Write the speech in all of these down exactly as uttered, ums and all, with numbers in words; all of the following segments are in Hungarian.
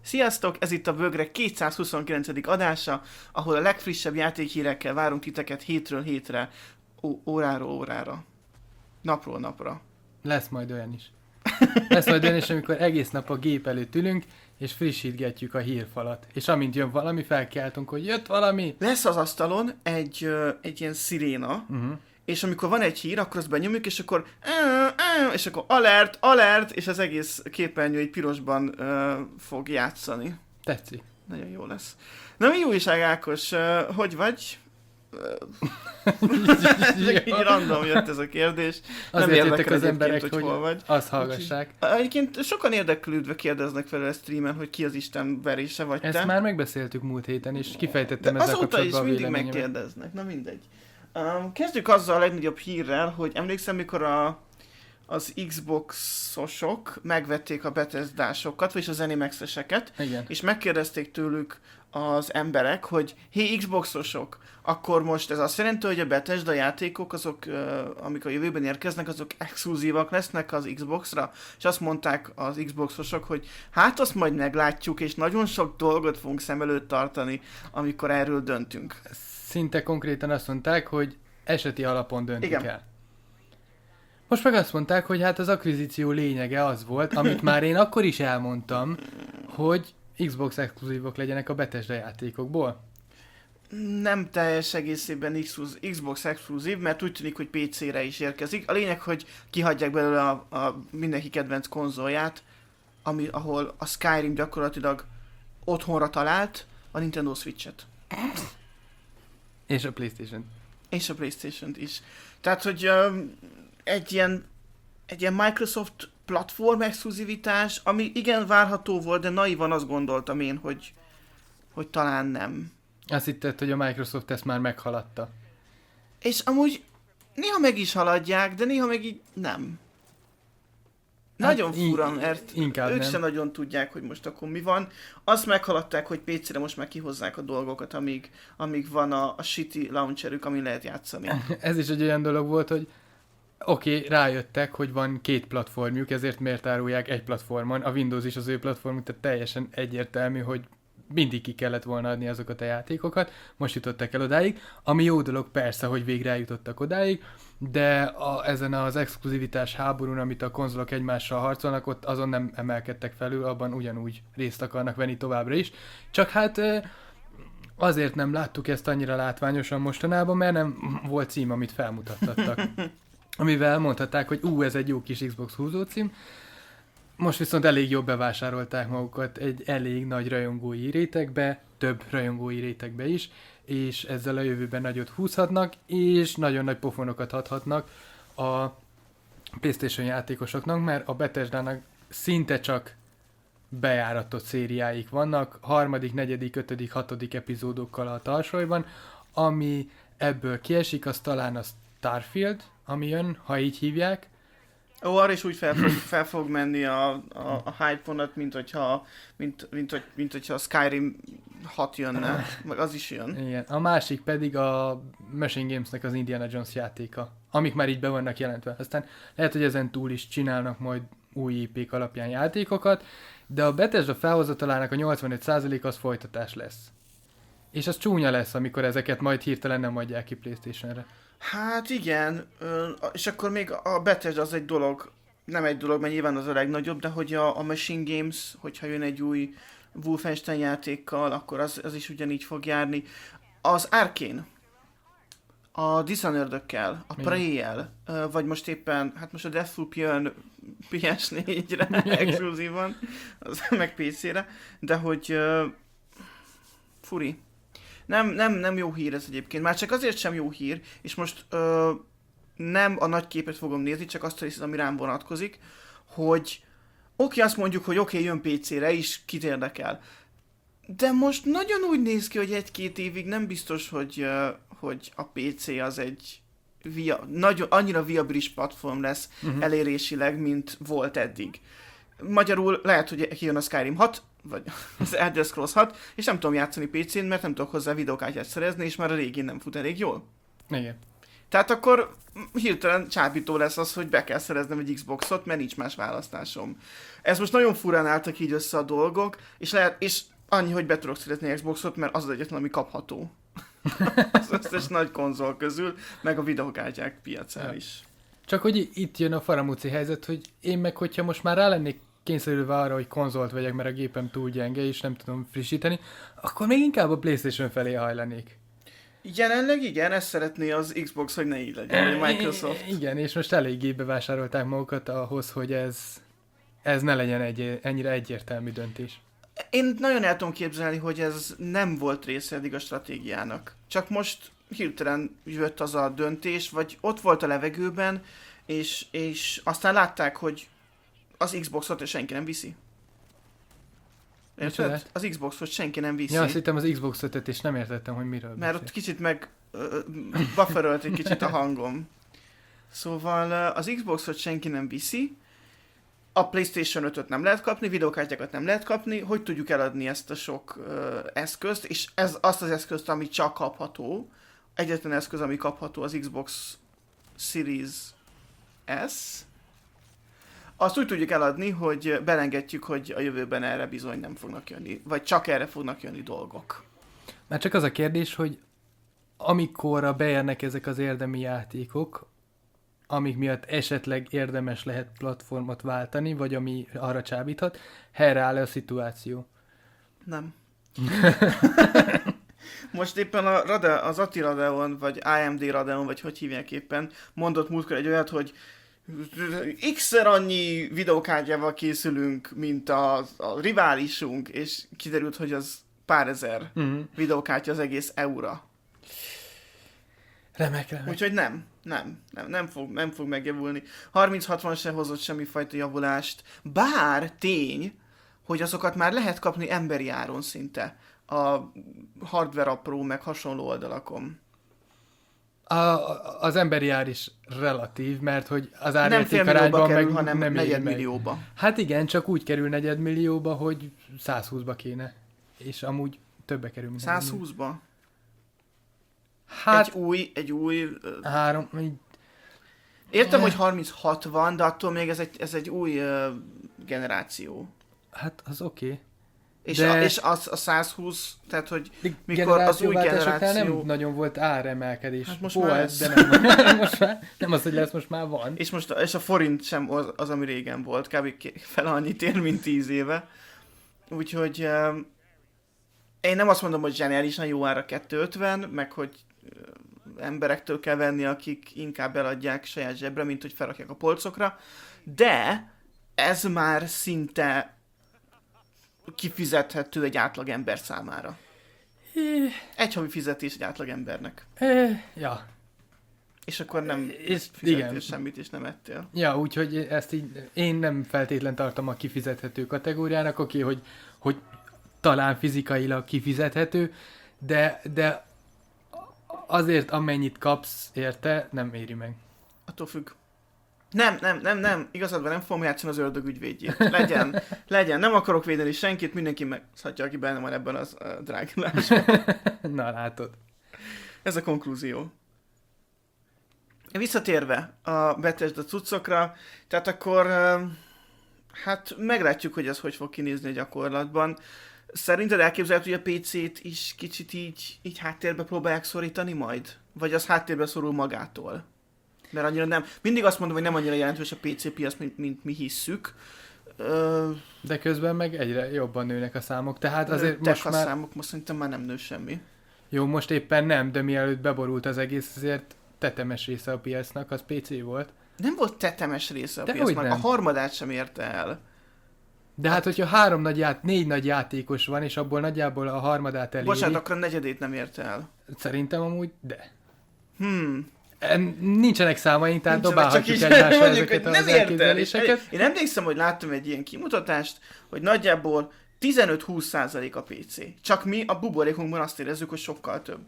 Sziasztok, ez itt a Bögre kétszázhuszonkilencedik adása, ahol a legfrissebb játékhírekkel várunk titeket hétről hétre, ó- óráról órára, napról napra. Lesz majd olyan is. Lesz majd olyan is, amikor egész nap a gép előtt ülünk, és frissítgetjük a hírfalat. És amint jön valami, felkeltünk, hogy jött valami. Lesz az asztalon egy, ö, egy ilyen sziréna, uh-huh. és amikor van egy hír, akkor azt benyomjuk, és akkor és akkor alert, alert, és az egész képernyő egy pirosban ö, fog játszani. Tetszik. Nagyon jó lesz. Na mi újság, Ákos? Ö, hogy vagy? így, így random jött ez a kérdés. Azért nem jöttek az emberek, hogy, hogy hol vagy. Azt hallgassák. Egyébként sokan érdeklődve kérdeznek fel a streamen, hogy ki az Isten verése vagy Ezt te. már megbeszéltük múlt héten, és kifejtettem ezzel azóta kapcsolatban is a mindig megkérdeznek. Na mindegy. Um, kezdjük azzal a legnagyobb hírrel, hogy emlékszem, mikor a, az Xbox-osok megvették a Bethesda-sokat, vagyis az Zenimax-eseket, és megkérdezték tőlük az emberek, hogy hé, Xbox-osok, akkor most ez azt jelenti, hogy a Bethesda játékok, azok, uh, amik a jövőben érkeznek, azok exkluzívak lesznek az Xbox-ra? És azt mondták az Xbox-osok, hogy hát azt majd meglátjuk, és nagyon sok dolgot fogunk szem előtt tartani, amikor erről döntünk. Szinte konkrétan azt mondták, hogy eseti alapon döntik Igen. el. Most meg azt mondták, hogy hát az akvizíció lényege az volt, amit már én akkor is elmondtam, hogy Xbox exkluzívok legyenek a Bethesda játékokból. Nem teljes egészében Xbox exkluzív, mert úgy tűnik, hogy pé cére is érkezik. A lényeg, hogy kihagyják belőle a, a mindenki kedvenc konzolját, ami, ahol a Skyrim gyakorlatilag otthonra talált a Nintendo Switch-et. És a PlayStation. És a PlayStation-t is. Tehát, hogy um, egy ilyen egy ilyen Microsoft platform exkluzivitás, ami igen várható volt, de naivan azt gondoltam én, hogy, hogy talán nem. Azt hitted, hogy a Microsoft ezt már meghaladta. És amúgy néha meg is haladják, de néha meg így nem. Nagyon hát, fura, mert ők nem. sem nagyon tudják, hogy most akkor mi van. Azt meghaladták, hogy pé cére most már kihozzák a dolgokat, amíg, amíg van a, a shitty launcherük, ami lehet játszani. Ez is egy olyan dolog volt, hogy oké, okay, rájöttek, hogy van két platformjuk, ezért miért árulják egy platformon. A Windows is az ő platformjuk, tehát teljesen egyértelmű, hogy mindig ki kellett volna adni azokat a játékokat. Most jutottak el odáig, ami jó dolog persze, hogy végre eljutottak odáig, de a, ezen az exkluzivitás háborún, amit a konzolok egymással harcolnak, ott azon nem emelkedtek felül, abban ugyanúgy részt akarnak venni továbbra is. Csak hát azért nem láttuk ezt annyira látványosan mostanában, mert nem volt cím, amit felmutattattak. Amivel mondhatták, hogy ú, ez egy jó kis Xbox húzócím. Most viszont elég jól bevásárolták magukat egy elég nagy rajongói rétegbe, több rajongói rétegbe is, és ezzel a jövőben nagyot húzhatnak, és nagyon nagy pofonokat adhatnak a PlayStation játékosoknak, mert a Bethesdának szinte csak bejáratott szériáik vannak, harmadik, negyedik, ötödik, hatodik epizódokkal a tarsolyban, ami ebből kiesik, az talán a Starfield, ami jön, ha így hívják. Ó, arra is úgy fel fog, fel fog menni a, a, a hype vonat, mint hogyha, mint, mint, mint, mint hogyha a Skyrim hat jönne, meg az is jön. Igen. A másik pedig a Machine Gamesnek az Indiana Jones játéka, amik már így be vannak jelentve. Aztán lehet, hogy ezen túl is csinálnak majd új í pék alapján játékokat, de a Bethesda felhozatalának a nyolcvanöt százalék az folytatás lesz. És az csúnya lesz, amikor ezeket majd hirtelen nem adják ki PlayStation-re. Hát igen, és akkor még a Bethesda az egy dolog, nem egy dolog, mert nyilván az a legnagyobb, de hogy a, a Machine Games, hogyha jön egy új Wolfenstein játékkal, akkor az, az is ugyanígy fog járni. Az Arkane, a Dishonored-ökkel, a Prey-jel, vagy most éppen, hát most a Deathloop jön pé es négyre exkluzívan, az meg pé cére, de hogy uh, furi. Nem, nem, nem jó hír ez egyébként, már csak azért sem jó hír, és most ö, nem a nagy képet fogom nézni, csak azt a részt, ami rám vonatkozik, hogy oké, azt mondjuk, hogy oké, jön pé cére is, kit érdekel. De most nagyon úgy néz ki, hogy egy-két évig nem biztos, hogy, ö, hogy a pé cé az egy via, nagyon, annyira viabilis platform lesz uh-huh. elérésileg, mint volt eddig. Magyarul lehet, hogy kijön a Skyrim hat, vagy az Elder Scrolls hat, és nem tudom játszani pé cén, mert nem tudok hozzá videókártyát szerezni, és már a régén nem fut elég jól. Igen. Tehát akkor hirtelen csábító lesz az, hogy be kell szereznem egy Xboxot, mert nincs más választásom. Ez most nagyon furán álltak így össze a dolgok, és, lehet, és annyi, hogy be tudok szerezni Xboxot, mert az az egyetlen, ami kapható. Az összes nagy konzol közül, meg a videókártyák piacán ja. is. Csak hogy itt jön a faramúci helyzet, hogy én meg, hogyha most már rá lennék kényszerülve arra, hogy konzolt vegyek, mert a gépem túl gyenge, és nem tudom frissíteni, akkor még inkább a PlayStation felé hajlanék. Jelenleg igen, ezt szeretné az Xbox, hogy ne így legyen, vagy Microsoft. Igen, és most eléggé bevásárolták magukat ahhoz, hogy ez, ez ne legyen egy, ennyire egyértelmű döntés. Én nagyon el tudom képzelni, hogy ez nem volt része eddig a stratégiának. Csak most hirtelen jött az a döntés, vagy ott volt a levegőben, és, és aztán látták, hogy az Xboxot senki nem viszi. Érted? Az Xboxot senki nem viszi. Ja, azt hittem az Xbox ötöt, és nem értettem, hogy miről Mert beszél. Ott kicsit meg uh, bufferölt egy kicsit a hangom. Szóval uh, az Xboxot senki nem viszi, a PlayStation ötöt nem lehet kapni, videókártyákat nem lehet kapni, hogy tudjuk eladni ezt a sok uh, eszközt, és ez azt az eszközt, ami csak kapható, egyetlen eszköz, ami kapható az Xbox Series S, azt úgy tudjuk eladni, hogy belengedjük, hogy a jövőben erre bizony nem fognak jönni, vagy csak erre fognak jönni dolgok. Már csak az a kérdés, hogy amikor beérnek ezek az érdemi játékok, amik miatt esetleg érdemes lehet platformot váltani, vagy ami arra csábíthat, helyreáll a szituáció? Nem. Most éppen a Rade, az Ati Radeon, vagy á em dé Radeon, vagy hogy hívják éppen, mondott múltkor egy olyat, hogy x-szer annyi videókártyával készülünk, mint a, a riválisunk, és kiderült, hogy az pár ezer uh-huh. videókártya az egész eura. Remek, remek. Úgyhogy nem, nem, nem, nem fog, nem fog megjavulni. harminc hatvan se hozott semmifajta javulást, bár tény, hogy azokat már lehet kapni emberi áron szinte a Hardware Apró meg hasonló oldalakon. A, az emberi ár is relatív, mert hogy az árérték arányban kerül, meg hanem nem negyedmillióba. Hát igen, csak úgy kerül negyedmillióba, hogy százhúszba kéne. És amúgy többe kerül. százhúszba? Hát... Egy új, egy új... Három... Értem, eh. hogy harminc hatvan, de attól még ez egy, ez egy új uh, generáció. Hát az oké. Okay. És, de... a, és az a százhúsz, tehát hogy mikor az új generáció... nem nagyon volt áremelkedés. Hát most volt, már de nem, most már, nem az, hogy lesz, most már van. És, most, és a forint sem az, az, ami régen volt, kb. Fel annyit ér, mint tíz éve. Úgyhogy um, én nem azt mondom, hogy zseniálisan jó ára kettőszázötven, meg hogy uh, emberektől kell venni, akik inkább eladják saját zsebre, mint hogy felrakják a polcokra, de ez már szinte kifizethető egy átlag ember számára. Egy havi fizetés egy átlag embernek. Ja. És akkor nem és fizettél igen. semmit, és nem ettél. Ja, úgyhogy ezt így én nem feltétlen tartom a kifizethető kategóriának, oké, okay, hogy, hogy talán fizikailag kifizethető, de, de azért amennyit kapsz érte, nem éri meg. Attól függ. Nem, nem, nem, nem, igazad van, nem fogom játszani az ördög ügyvédjét. Legyen, legyen, nem akarok védeni senkit, mindenki megszhatja, aki benne van ebben az uh, drágulásban. Na, látod. Ez a konklúzió. Visszatérve a Bethesda cuccokra, tehát akkor uh, hát meglátjuk, hogy ez hogy fog kinézni a gyakorlatban. Szerinted elképzelhető, hogy a pé cét is kicsit így, így háttérbe próbálják szorítani majd? Vagy az háttérbe szorul magától? Mert annyira nem. Mindig azt mondom, hogy nem annyira jelentős a pé cé piac, mint, mint mi hisszük. Ö... De közben meg egyre jobban nőnek a számok, tehát azért Nőttek most a már... számok, most szerintem már nem nő semmi. Jó, most éppen nem, de mielőtt beborult az egész, azért tetemes része a piacnak, az pé cé volt. Nem volt tetemes része a de piacnak, a harmadát sem érte el. De hát, hát hogyha három nagy ját, négy nagy játékos van, és abból nagyjából a harmadát eléri... Bocsánat, akkor a negyedét nem érte el. Szerintem amúgy, de. Hmm. Nincsenek számaink, tehát Nincsenek, dobálhatjuk egymásra mondjuk, ezeket az nem elképzeléseket. Én emlékszem, hogy láttam egy ilyen kimutatást, hogy nagyjából tizenöt-húsz százalék a pé cé. Csak mi a buborékunkban azt érezzük, hogy sokkal több.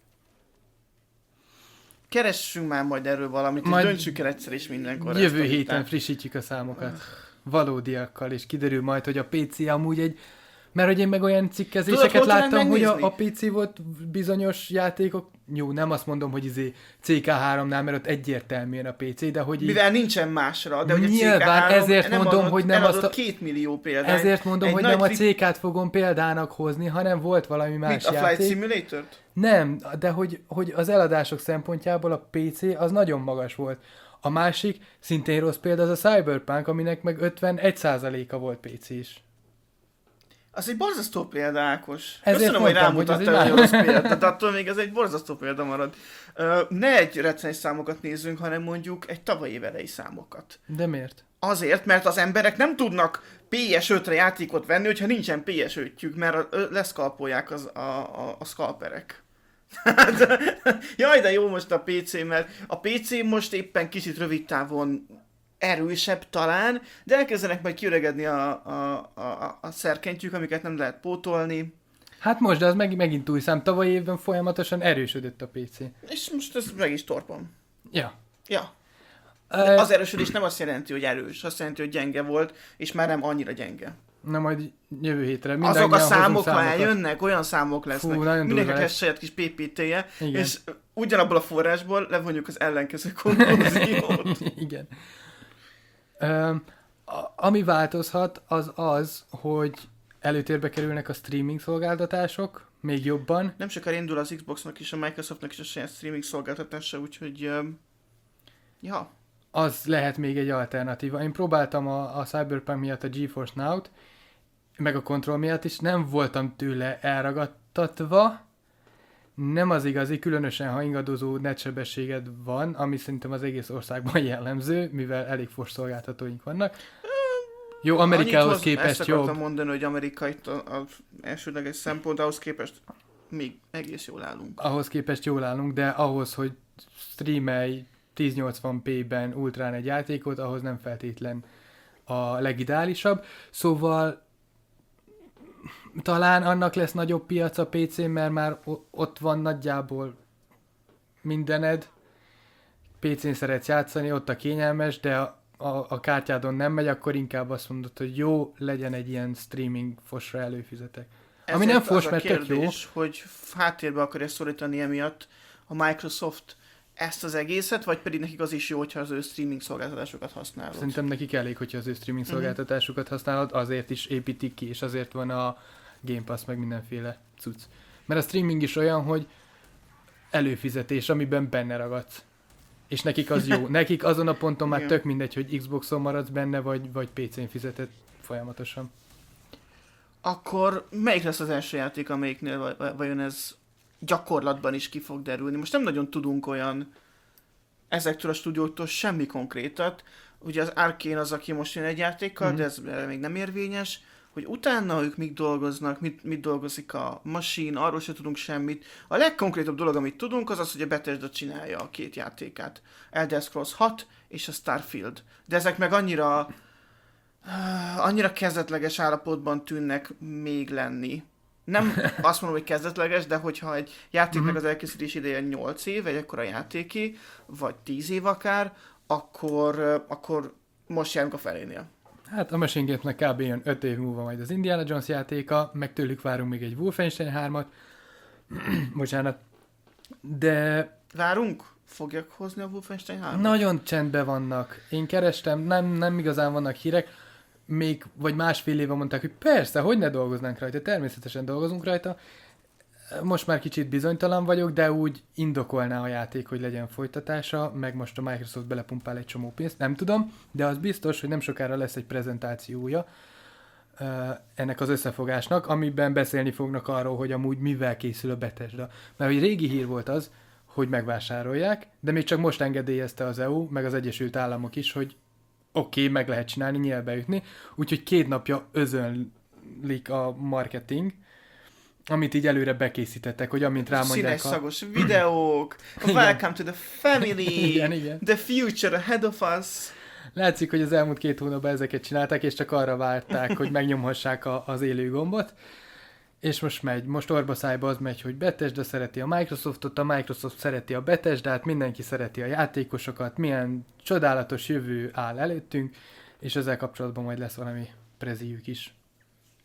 Keressünk már majd erről valamit, majd és döntsük el egyszer és mindenkor. Jövő héten frissítjük a számokat. Valódiakkal, és kiderül majd, hogy a pé cé amúgy egy Mert hogy én meg olyan cikkezéseket Tudod, láttam, hogy a, megnézni? a pé cé volt bizonyos játékok, jó, nem azt mondom, hogy izé cé ká háromnál, mert ott egyértelműen a pé cé, de hogy így... Mivel nincsen másra, de hogy a Nyilván, cé ká három ezért nem mondom, adott, hogy nem eladott azt a- két millió példányt. Ezért mondom, Egy hogy nagy nem a tri- cé kát fogom példának hozni, hanem volt valami más Mit, a játék. Flight Simulator-t? Nem, de hogy, hogy az eladások szempontjából a pé cé az nagyon magas volt. A másik, szintén rossz példa, az a Cyberpunk, aminek meg ötvenegy százaléka volt pé cé is. Az egy borzasztó példa, Ákos. Ezért Köszönöm, hogy mondtam, hogy ez rámutattál, egy hogy más- rossz példa, de attól még ez egy borzasztó példa marad. Ö, ne egy recens számokat nézzünk, hanem mondjuk egy tavalyi évelei számokat. De miért? Azért, mert az emberek nem tudnak pé es ötre játékot venni, hogyha nincsen pé es ötjük, mert ö, leszkalpolják az, a, a, a szkalperek. Hát, jaj, de jó most a pé cé, mert a pé cé most éppen kicsit rövid távon erősebb talán, de elkezdenek majd kiöregedni a, a, a, a szerkentyűk, amiket nem lehet pótolni. Hát most, de az meg, megint új szám. Tavalyi évben folyamatosan erősödött a pé cé. És most ez meg is torpom. Ja. Ja. De Uh, az erősödés nem azt jelenti, hogy erős, azt jelenti, hogy gyenge volt, és már nem annyira gyenge. Na majd jövő hétre. Azok a mindannyian hozunk számok, ha számokat. eljönnek, olyan számok lesznek. Fú, nagyon Mindenkinek durva lesz lesz. saját kis pé pé té-je, Igen. és ugyanabból a forrásból levonjuk az ellenkező konklúziót. Igen. Um, a, ami változhat, az az, hogy előtérbe kerülnek a streaming szolgáltatások, még jobban. Nem sokára indul az Xboxnak is, a Microsoftnak is a saját streaming szolgáltatása, úgyhogy... öm, ja. Az lehet még egy alternatíva. Én próbáltam a, a Cyberpunk miatt a GeForce Now-t, meg a Control miatt is, nem voltam tőle elragadtatva. Nem az igazi, különösen ha ingadozó netsebességed van, ami szerintem az egész országban jellemző, mivel elég fos szolgáltatóink vannak. Jó, Amerikához Annyit hoz- képest Ezt akartam jobb. mondani, hogy Amerika itt az elsődleges szempont, ahhoz képest még egész jól állunk. Ahhoz képest jól állunk, de ahhoz, hogy streamelj ezernyolcvan pé-ben ultrán egy játékot, ahhoz nem feltétlen a legideálisabb. Szóval talán annak lesz nagyobb piac a pé cén, mert már o- ott van nagyjából mindened. pé cén szeretsz játszani, ott a kényelmes, de a, a, a kártyádon nem megy, akkor inkább azt mondod, hogy jó, legyen egy ilyen streaming fosra előfizetek. Ami Ezért nem fos, az a mert tök jó. kérdés, hogy háttérbe akarja szorítani emiatt a Microsoft ezt az egészet, vagy pedig nekik az is jó, hogyha az ő streaming szolgáltatásokat használod. Szerintem nekik elég, hogyha az ő streaming szolgáltatásukat használod, azért is építik ki, és azért van a Game Pass, meg mindenféle cucc. Mert a streaming is olyan, hogy előfizetés, amiben benne ragadsz. És nekik az jó. Nekik azon a ponton már Igen. tök mindegy, hogy Xboxon maradsz benne, vagy, vagy pé cén fizeted folyamatosan. Akkor melyik lesz az első játék, amelyiknél vaj- vaj- vajon ez gyakorlatban is ki fog derülni? Most nem nagyon tudunk olyan ezektől a stúdióktól semmi konkrétat. Ugye az Arkane az, aki most jön egy játékkal, Mhm. de ez erre még nem érvényes. Hogy utána ők mik dolgoznak, mit, mit dolgozik a Machine, arról sem tudunk semmit. A legkonkrétabb dolog, amit tudunk, az az, hogy a Bethesda csinálja a két játékát. Elder Scrolls hat és a Starfield. De ezek meg annyira annyira kezdetleges állapotban tűnnek még lenni. Nem azt mondom, hogy kezdetleges, de hogyha egy játéknak az elkészítés ideje nyolc év, egy akkora játéki, vagy tíz év akár, akkor, akkor most járunk a felénél. Hát a Machine Games-nek kb. Jön öt év múlva majd az Indiana Jones játéka, meg tőlük várunk még egy Wolfenstein hármat. Bocsánat. De Várunk? Fogják hozni a Wolfenstein hármat? nagyon csendben vannak. Én kerestem, nem, nem igazán vannak hírek. Még, vagy másfél éve mondták, hogy persze, hogy ne dolgoznánk rajta, természetesen dolgozunk rajta. Most már kicsit bizonytalan vagyok, de úgy indokolná a játék, hogy legyen folytatása, meg most a Microsoft belepumpál egy csomó pénzt, nem tudom, de az biztos, hogy nem sokára lesz egy prezentációja uh, ennek az összefogásnak, amiben beszélni fognak arról, hogy amúgy mivel készül a Bethesda. Mert hogy régi hír volt az, hogy megvásárolják, de még csak most engedélyezte az é u, meg az Egyesült Államok is, hogy oké, okay, meg lehet csinálni, nyílbe ütni, úgyhogy két napja özönlik a marketing, amit így előre bekészítettek, hogy amint rámondják Színes, a... szagos videók, welcome to the family, Igen, igen. the future ahead of us. Látszik, hogy az elmúlt két hónapban ezeket csinálták, és csak arra várták, hogy megnyomhassák a, az élő gombot. És most megy, most orba szájba az megy, hogy Bethesda szereti a Microsoftot, a Microsoft szereti a Bethesdát, mindenki szereti a játékosokat, milyen csodálatos jövő áll előttünk, és ezzel kapcsolatban majd lesz valami preziük is.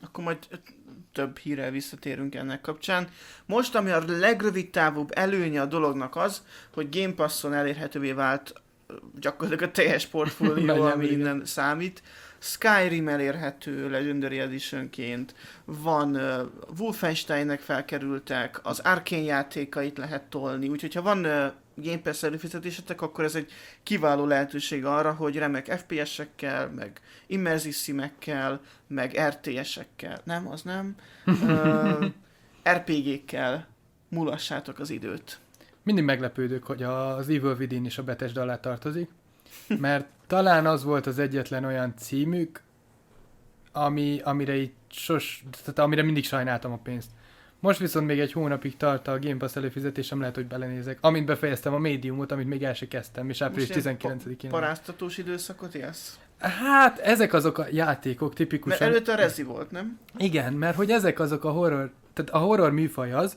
akkor majd több hírrel visszatérünk ennek kapcsán. Most, ami a legrövid távúbb előnye a dolognak az, hogy Game Passon elérhetővé vált gyakorlatilag a teljes portfólió, ami innen számít. Skyrim elérhető Legendary Editionként, van uh, Wolfensteinnek felkerültek, az Arkane játékait lehet tolni, úgyhogy ha van uh, Game Pass előfizetésetek, akkor ez egy kiváló lehetőség arra, hogy remek ef pé es-ekkel, meg immerzív szimekkel, meg er té es-ekkel, nem, az nem, uh, er pé gé-kkel mulassátok az időt. Mindig meglepődök, hogy az Evil Within is a Bethesda alá tartozik, mert talán az volt az egyetlen olyan címük, ami, amire így sos, tehát amire mindig sajnáltam a pénzt. Most viszont még egy hónapig tart a Game Pass előfizetésem, lehet, hogy belenézek. Amint befejeztem a Mediumot, amit még el se kezdtem, és április tizenkilencedikén. Pa- paráztatós időszakot élsz? Hát, ezek azok a játékok tipikusan. Mert előtte a Rezi volt, nem? Igen, mert hogy ezek azok a horror, tehát a horror műfaj az,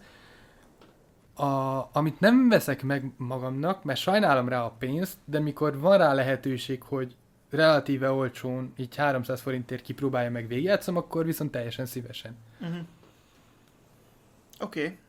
A, amit nem veszek meg magamnak, mert sajnálom rá a pénzt, de mikor van rá lehetőség, hogy relatíve olcsón, így háromszáz forintért kipróbálja meg végigjátszom, akkor viszont teljesen szívesen. Uh-huh. Oké. Okay.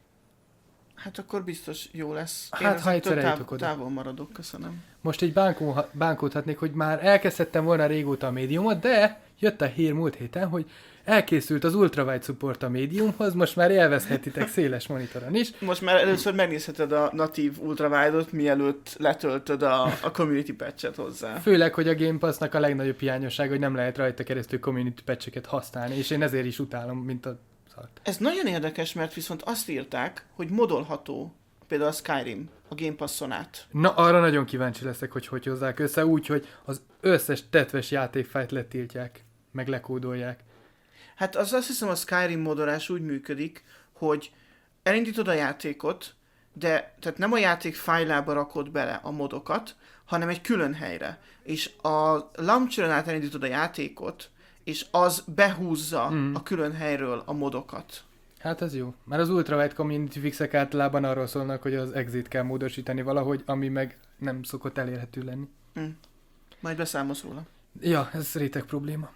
Hát akkor biztos jó lesz. Én hát ha egyszer eljutok oda. Távol maradok, köszönöm. Most így bánkó, bánkódhatnék, hogy már elkezdhettem volna régóta a médiumot, de jött a hír múlt héten, hogy elkészült az ultrawide support a médiumhoz, most már élvezhetitek széles monitoron is. Most már először megnézheted a natív ultrawide-ot, mielőtt letöltöd a, a community patch-et hozzá. Főleg, hogy a Game Pass-nak a legnagyobb hiányosság, hogy nem lehet rajta keresztül community patch-eket használni, és én ezért is utálom, mint a szart. Ez nagyon érdekes, mert viszont azt írták, hogy modolható például a Skyrim a Game Passon át. Na, arra nagyon kíváncsi leszek, hogy hogy hozzák össze, úgy, hogy az összes tetves játékfájt letiltják, meg lekódolják. Hát az azt hiszem, a Skyrim modolás úgy működik, hogy elindítod a játékot, de tehát nem a játék fájlába rakod bele a modokat, hanem egy külön helyre. És a launcheren át elindítod a játékot, és az behúzza mm. a külön helyről a modokat. Hát ez jó. Már az ultrawide community fixek általában arról szólnak, hogy az exit kell módosítani valahogy, ami meg nem szokott elérhető lenni. Mm. Majd beszámolsz róla. Ja, ez réteg probléma.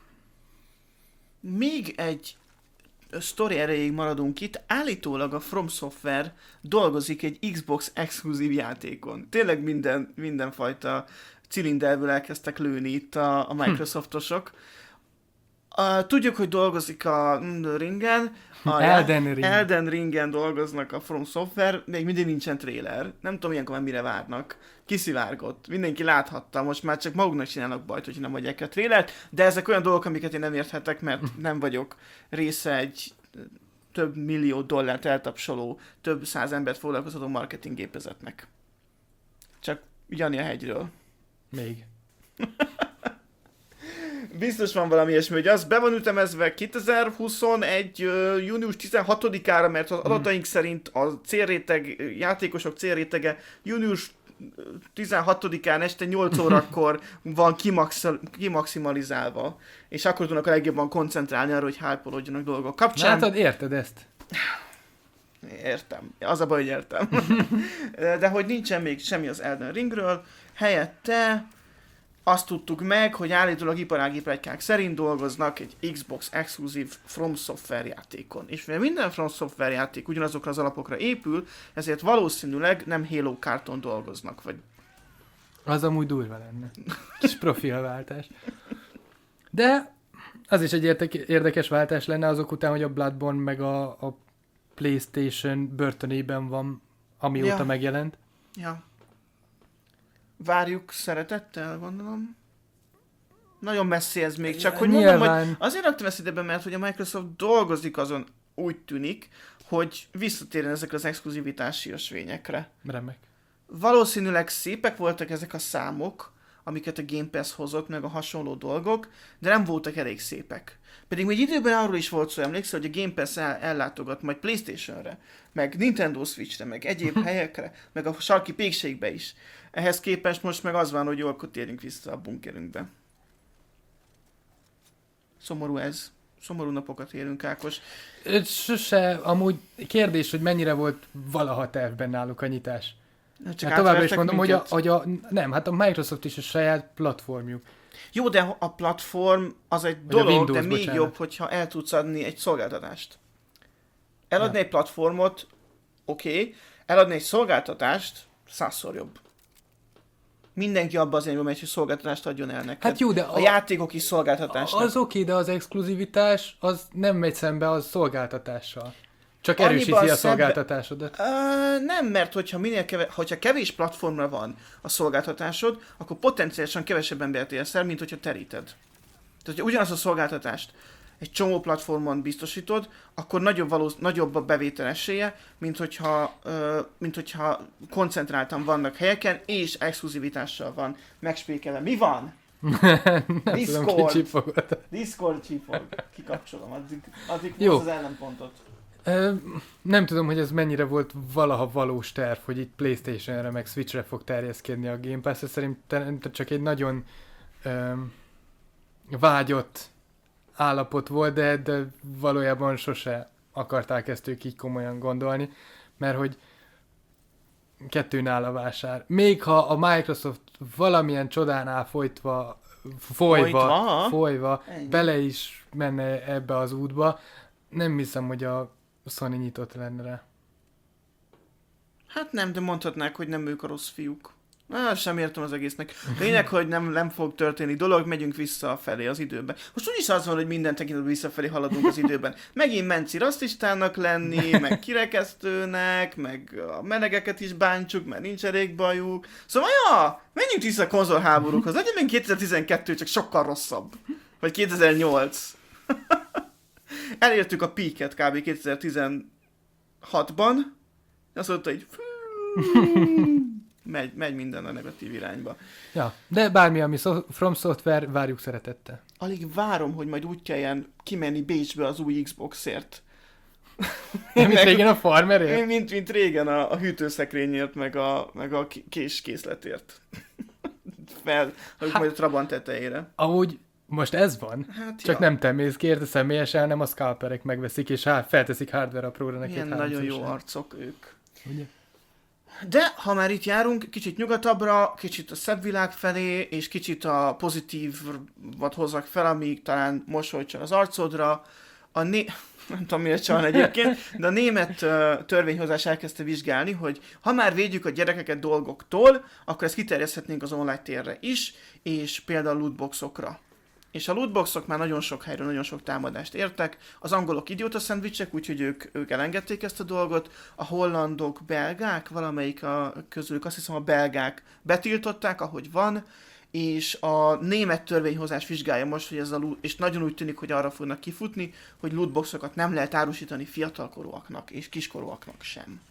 Még egy sztori erejéig maradunk itt. Állítólag a From Software dolgozik egy Xbox exkluzív játékon. Tényleg minden, mindenfajta cilinderből elkezdtek lőni itt a, a Microsoftosok. Uh, tudjuk, hogy dolgozik a Ringen, a Elden Ring. Elden Ringen dolgoznak a From Software, még mindig nincsen trailer. Nem tudom, ilyenkor már mire várnak. Kiszivárgott. Mindenki láthatta, most már csak maguknak csinálnak bajt, hogy nem adják a trailert, de ezek olyan dolgok, amiket én nem érthetek, mert nem vagyok része egy több millió dollárt eltapsoló, több száz embert foglalkoztató marketinggépezetnek. Csak Jani a hegyről. Még. Biztos van valami ilyesmi, hogy az be van ütemezve kétezer-huszonegy. Uh, június tizenhatodikára, mert az adataink szerint a célréteg, játékosok célrétege június tizenhatodikán este nyolc órakor van kimaximalizálva, és akkor tudnak a legjobban koncentrálni arra, hogy hype-olódjanak dolgok kapcsán. Látod, érted ezt? Értem. Az a baj, hogy értem. De hogy nincsen még semmi az Elden Ringről, helyette azt tudtuk meg, hogy állítólag iparági pletykák szerint dolgoznak egy Xbox exkluzív From Software játékon. És mivel minden From Software játék ugyanazokra az alapokra épül, ezért valószínűleg nem Halo Kárton dolgoznak, vagy... Az amúgy durva lenne. Kis profilváltás. De az is egy érdekes váltás lenne azok után, hogy a Bloodborne meg a, a PlayStation börtönében van, amióta ja. megjelent. Ja. Várjuk szeretettel, gondolom. Nagyon messzi ez még, csak hogy Nyilván. mondom, hogy azért raktam ezt idebe, mert hogy a Microsoft dolgozik azon, úgy tűnik, hogy visszatérjen ezek az exkluzivitási ösvényekre. Remek. Valószínűleg szépek voltak ezek a számok, amiket a Game Pass hozott, meg a hasonló dolgok, de nem voltak elég szépek. Pedig még időben arról is volt szó, emlékszel, hogy a Game Pass el, ellátogat majd PlayStationre, meg Nintendo Switchre, meg egyéb helyekre, meg a sarki pékségbe is. Ehhez képest most meg az van, hogy jól térjünk vissza a bunkerünkbe. Szomorú ez. Szomorú napokat élünk, Ákos. Sose, amúgy kérdés, hogy mennyire volt valaha tervben náluk a nyitás. Csak hát továbbra is mondom, hogy a, hogy a... Nem, hát a Microsoft is a saját platformjuk. Jó, de a platform az egy Vagy a dolog, Windows, de még bocsánat. jobb, hogyha el tudsz adni egy szolgáltatást. Eladni Ja. egy platformot, oké, okay. Eladni egy szolgáltatást, százszor jobb. Mindenki abba az irányba megy, hogy szolgáltatást adjon el neked. Hát jó, de a, a- a játékok is szolgáltatásnak. Az oké, de az exkluzivitás az nem megy szembe a szolgáltatással. Csak Annyiban erősíti a szembe- szolgáltatásodat. Uh, nem, mert hogyha, minél keve- hogyha kevés platformra van a szolgáltatásod, akkor potenciálisan kevesebb embert érsz el, mint hogyha teríted. Tehát, hogyha ugyanazt a szolgáltatást egy csomó platformon biztosítod, akkor nagyobb, valósz- nagyobb a bevétel esélye, mint hogyha, uh, mint hogyha koncentráltan vannak helyeken, és exkluzivitással van megspékelve. Mi van? Nem tudom, Discord. ki csipogott. Discord csípog. Kikapcsolom, addig, addig Jó. hozz az ellenpontot. Ö, Nem tudom, hogy ez mennyire volt valaha valós terv, hogy itt PlayStation-re meg Switch-re fog terjeszkedni a Game Pass, ez szerintem csak egy nagyon öm, vágyott állapot volt, de, de valójában sose akarták ezt ők így komolyan gondolni, mert hogy kettőnál a vásár. Még ha a Microsoft valamilyen csodánál folytva, folyva, Folytva? folyva Ennyi. bele is menne ebbe az útba, nem hiszem, hogy a Sony nyitott lenne rá. Hát nem, de mondhatnák, hogy nem ők a rossz fiúk. Ah, sem értem az egésznek. Lényeg, hogy nem, nem fog történni dolog, megyünk vissza felé az időben. Most úgyis az van, hogy minden tekintetben visszafelé haladunk az időben. Megint menci rasszistának lenni, meg kirekesztőnek, meg a melegeket is bántsuk, mert nincs elég bajuk. Szóval, ja, menjünk vissza a konzolháborúkhoz. Legyen még kétezer-tizenkettő, csak sokkal rosszabb. Vagy kétezer-nyolc. Elértük a peaket kb. kétezer-tizenhatban. Azt mondta, hogy megy, megy minden a negatív irányba. Ja, de bármi, ami so- From Software, várjuk szeretettel. Alig várom, hogy majd úgy kelljen kimenni Bécsbe az új Xboxért. Mint Meg- régen a farmerért? Mint, mint régen a, a hűtőszekrényért, meg a, meg a ki- késkészletért. Fel, hogy Hát- majd a Trabant tetejére. Amúgy most ez van, Hát csak ja, nem te mész ki érte személyesen, hanem a scalperek megveszik, és há- felteszik hardware apróra neked ilyen nagyon jó háromszorosan. arcok ők. Ugye? De ha már itt járunk, kicsit nyugatabbra, kicsit a szebb világ felé, és kicsit a pozitívat hozzak fel, amíg talán mosolycsan az arcodra. A né... nem tudom, miért csinál egyébként, de a német uh, törvényhozás elkezdte vizsgálni, hogy ha már védjük a gyerekeket dolgoktól, akkor ezt kiterjeszthetnénk az online térre is, és például lootboxokra. És a lootboxok már nagyon sok helyről nagyon sok támadást értek. Az angolok idióta szendvicsek, úgyhogy ők, ők elengedték ezt a dolgot. A hollandok, belgák, valamelyik a közülük, azt hiszem a belgák betiltották, ahogy van, és a német törvényhozás vizsgálja most, hogy ez a loot, és nagyon úgy tűnik, hogy arra fognak kifutni, hogy lootboxokat nem lehet árusítani fiatalkorúaknak és kiskorúaknak sem.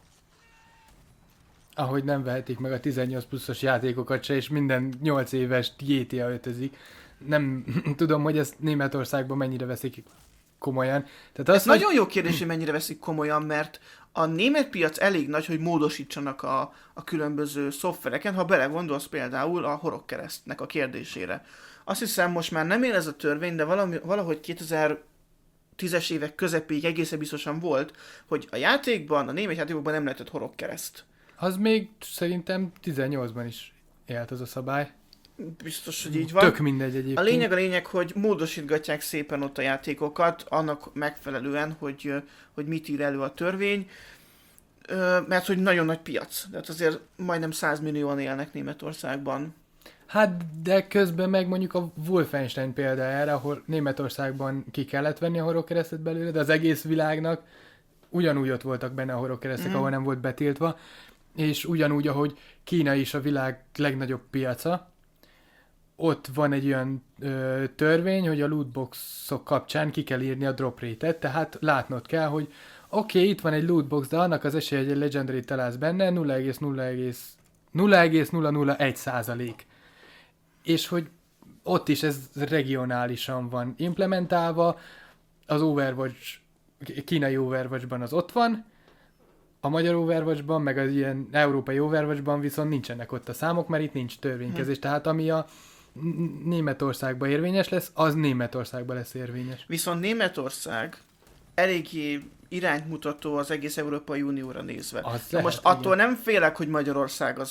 Ahogy nem vehetik meg a tizennyolc pluszos játékokat se, és minden nyolc éves gé té á ötözik. Nem tudom, hogy ezt Németországban mennyire veszik komolyan. Tehát Ez az, hogy... nagyon jó kérdés, hogy mennyire veszik komolyan, mert a német piac elég nagy, hogy módosítsanak a, a különböző szoftvereken, ha belegondolsz például a horogkeresztnek a kérdésére. Azt hiszem, most már nem él ez a törvény, de valami, valahogy kétezer-tízes évek közepéig egészen biztosan volt, hogy a játékban, a német játékokban nem lehetett horogkereszt. Az még szerintem tizennyolcban is élt az a szabály. Biztos, hogy így van. Tök mindegy egyébként. A lényeg a lényeg, hogy módosítgatják szépen ott a játékokat, annak megfelelően, hogy, hogy mit ír elő a törvény, Ö, mert hogy nagyon nagy piac. Tehát azért majdnem száz millióan élnek Németországban. Hát, de közben meg mondjuk a Wolfenstein példájára, ahol Németországban ki kellett venni a horogkeresztet belőle, de az egész világnak ugyanúgy ott voltak benne a horogkeresztek, Mhm. ahol nem volt betiltva, és ugyanúgy, ahogy Kína is a világ legnagyobb piaca, ott van egy olyan ö, törvény, hogy a lootboxok kapcsán ki kell írni a drop rate-et, tehát látnod kell, hogy oké, okay, itt van egy lootbox, de annak az esélye, hogy egy legendary találsz benne nulla egész nulla nulla nulla egy százalék. És hogy ott is ez regionálisan van implementálva, az Overwatch, kínai Overwatchban az ott van, a magyar Overwatchban, meg az ilyen európai Overwatchban viszont nincsenek ott a számok, mert itt nincs törvénykezés. Hmm. Tehát ami a N- Németországban érvényes lesz, az Németországban lesz érvényes. Viszont Németország eléggé irányt mutató az egész Európai Unióra nézve. Az Na lehet, most igen. attól nem félek, hogy Magyarország az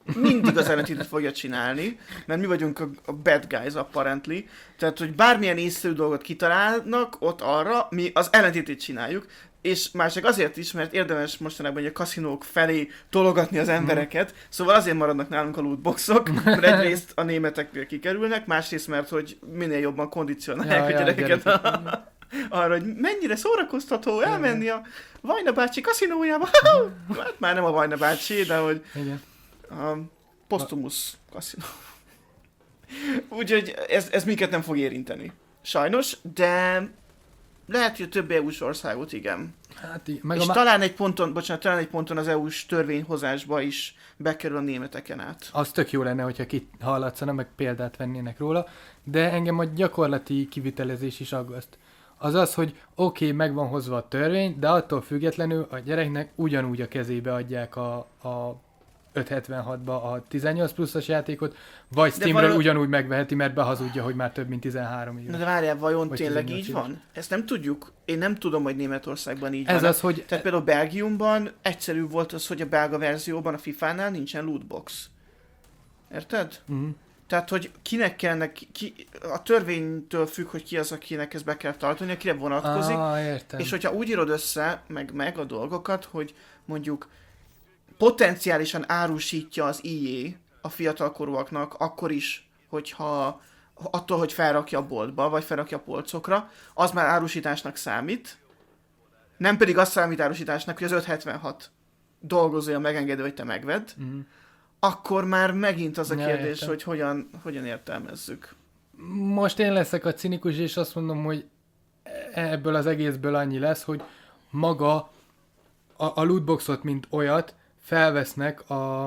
mindig az ellentétet fogja csinálni, mert mi vagyunk a, a bad guys apparently, tehát hogy bármilyen észszerű dolgot kitalálnak ott arra, mi az ellentétét csináljuk, és már csak azért is, mert érdemes mostanában a kaszinók felé tologatni az embereket, mm. szóval azért maradnak nálunk a lootboxok, mert egyrészt a németeknél kikerülnek, másrészt mert hogy minél jobban kondicionálják ja, a gyerekeket ja, a, arra, hogy mennyire szórakoztató elmenni a Vajna bácsi kaszinójába. Hát már nem a Vajna bácsi, de hogy igen. A Postumus kaszinó. Úgyhogy ez, ez minket nem fog érinteni. Sajnos, de lehet, hogy a többi é u-s országot igen. Hát, meg és a talán egy ponton, bocsánat, talán egy ponton az é u-s törvényhozásba is bekerül a németeken át. Az tök jó lenne, hogyha kihallatszana, meg példát vennének róla, de engem a gyakorlati kivitelezés is aggaszt. Az az, hogy oké, okay, meg van hozva a törvény, de attól függetlenül a gyereknek ugyanúgy a kezébe adják a, a ötszázhetvenhatba a tizennyolc pluszos játékot, vagy Steamről valami... ugyanúgy megveheti, mert behazudja, hogy már több mint tizenhárom év. Na de várjál, vajon tényleg így éves. Van? Ezt nem tudjuk. Én nem tudom, hogy Németországban így Ez van. Az, hogy... Tehát például Belgiumban egyszerű volt az, hogy a belga verzióban a fifánál nincsen lootbox. Érted? Uh-huh. Tehát, hogy kinek kellene, ki, a törvénytől függ, hogy ki az, akinek ezt be kell tartani, akire vonatkozik. Ah, értem. És hogyha úgy írod össze, meg, meg a dolgokat, hogy mondjuk potenciálisan árusítja az í á a fiatalkorúaknak, akkor is, hogyha attól, hogy felrakja a boltba, vagy felrakja a polcokra, az már árusításnak számít. Nem pedig az számít árusításnak, hogy az ötszázhetvenhat dolgozója megengedő, hogy te megvedd. Mm. Akkor már megint az a kérdés, ja, hogy hogyan, hogyan értelmezzük. Most én leszek a cinikus, és azt mondom, hogy ebből az egészből annyi lesz, hogy maga a, a lootboxot, mint olyat, felvesznek a,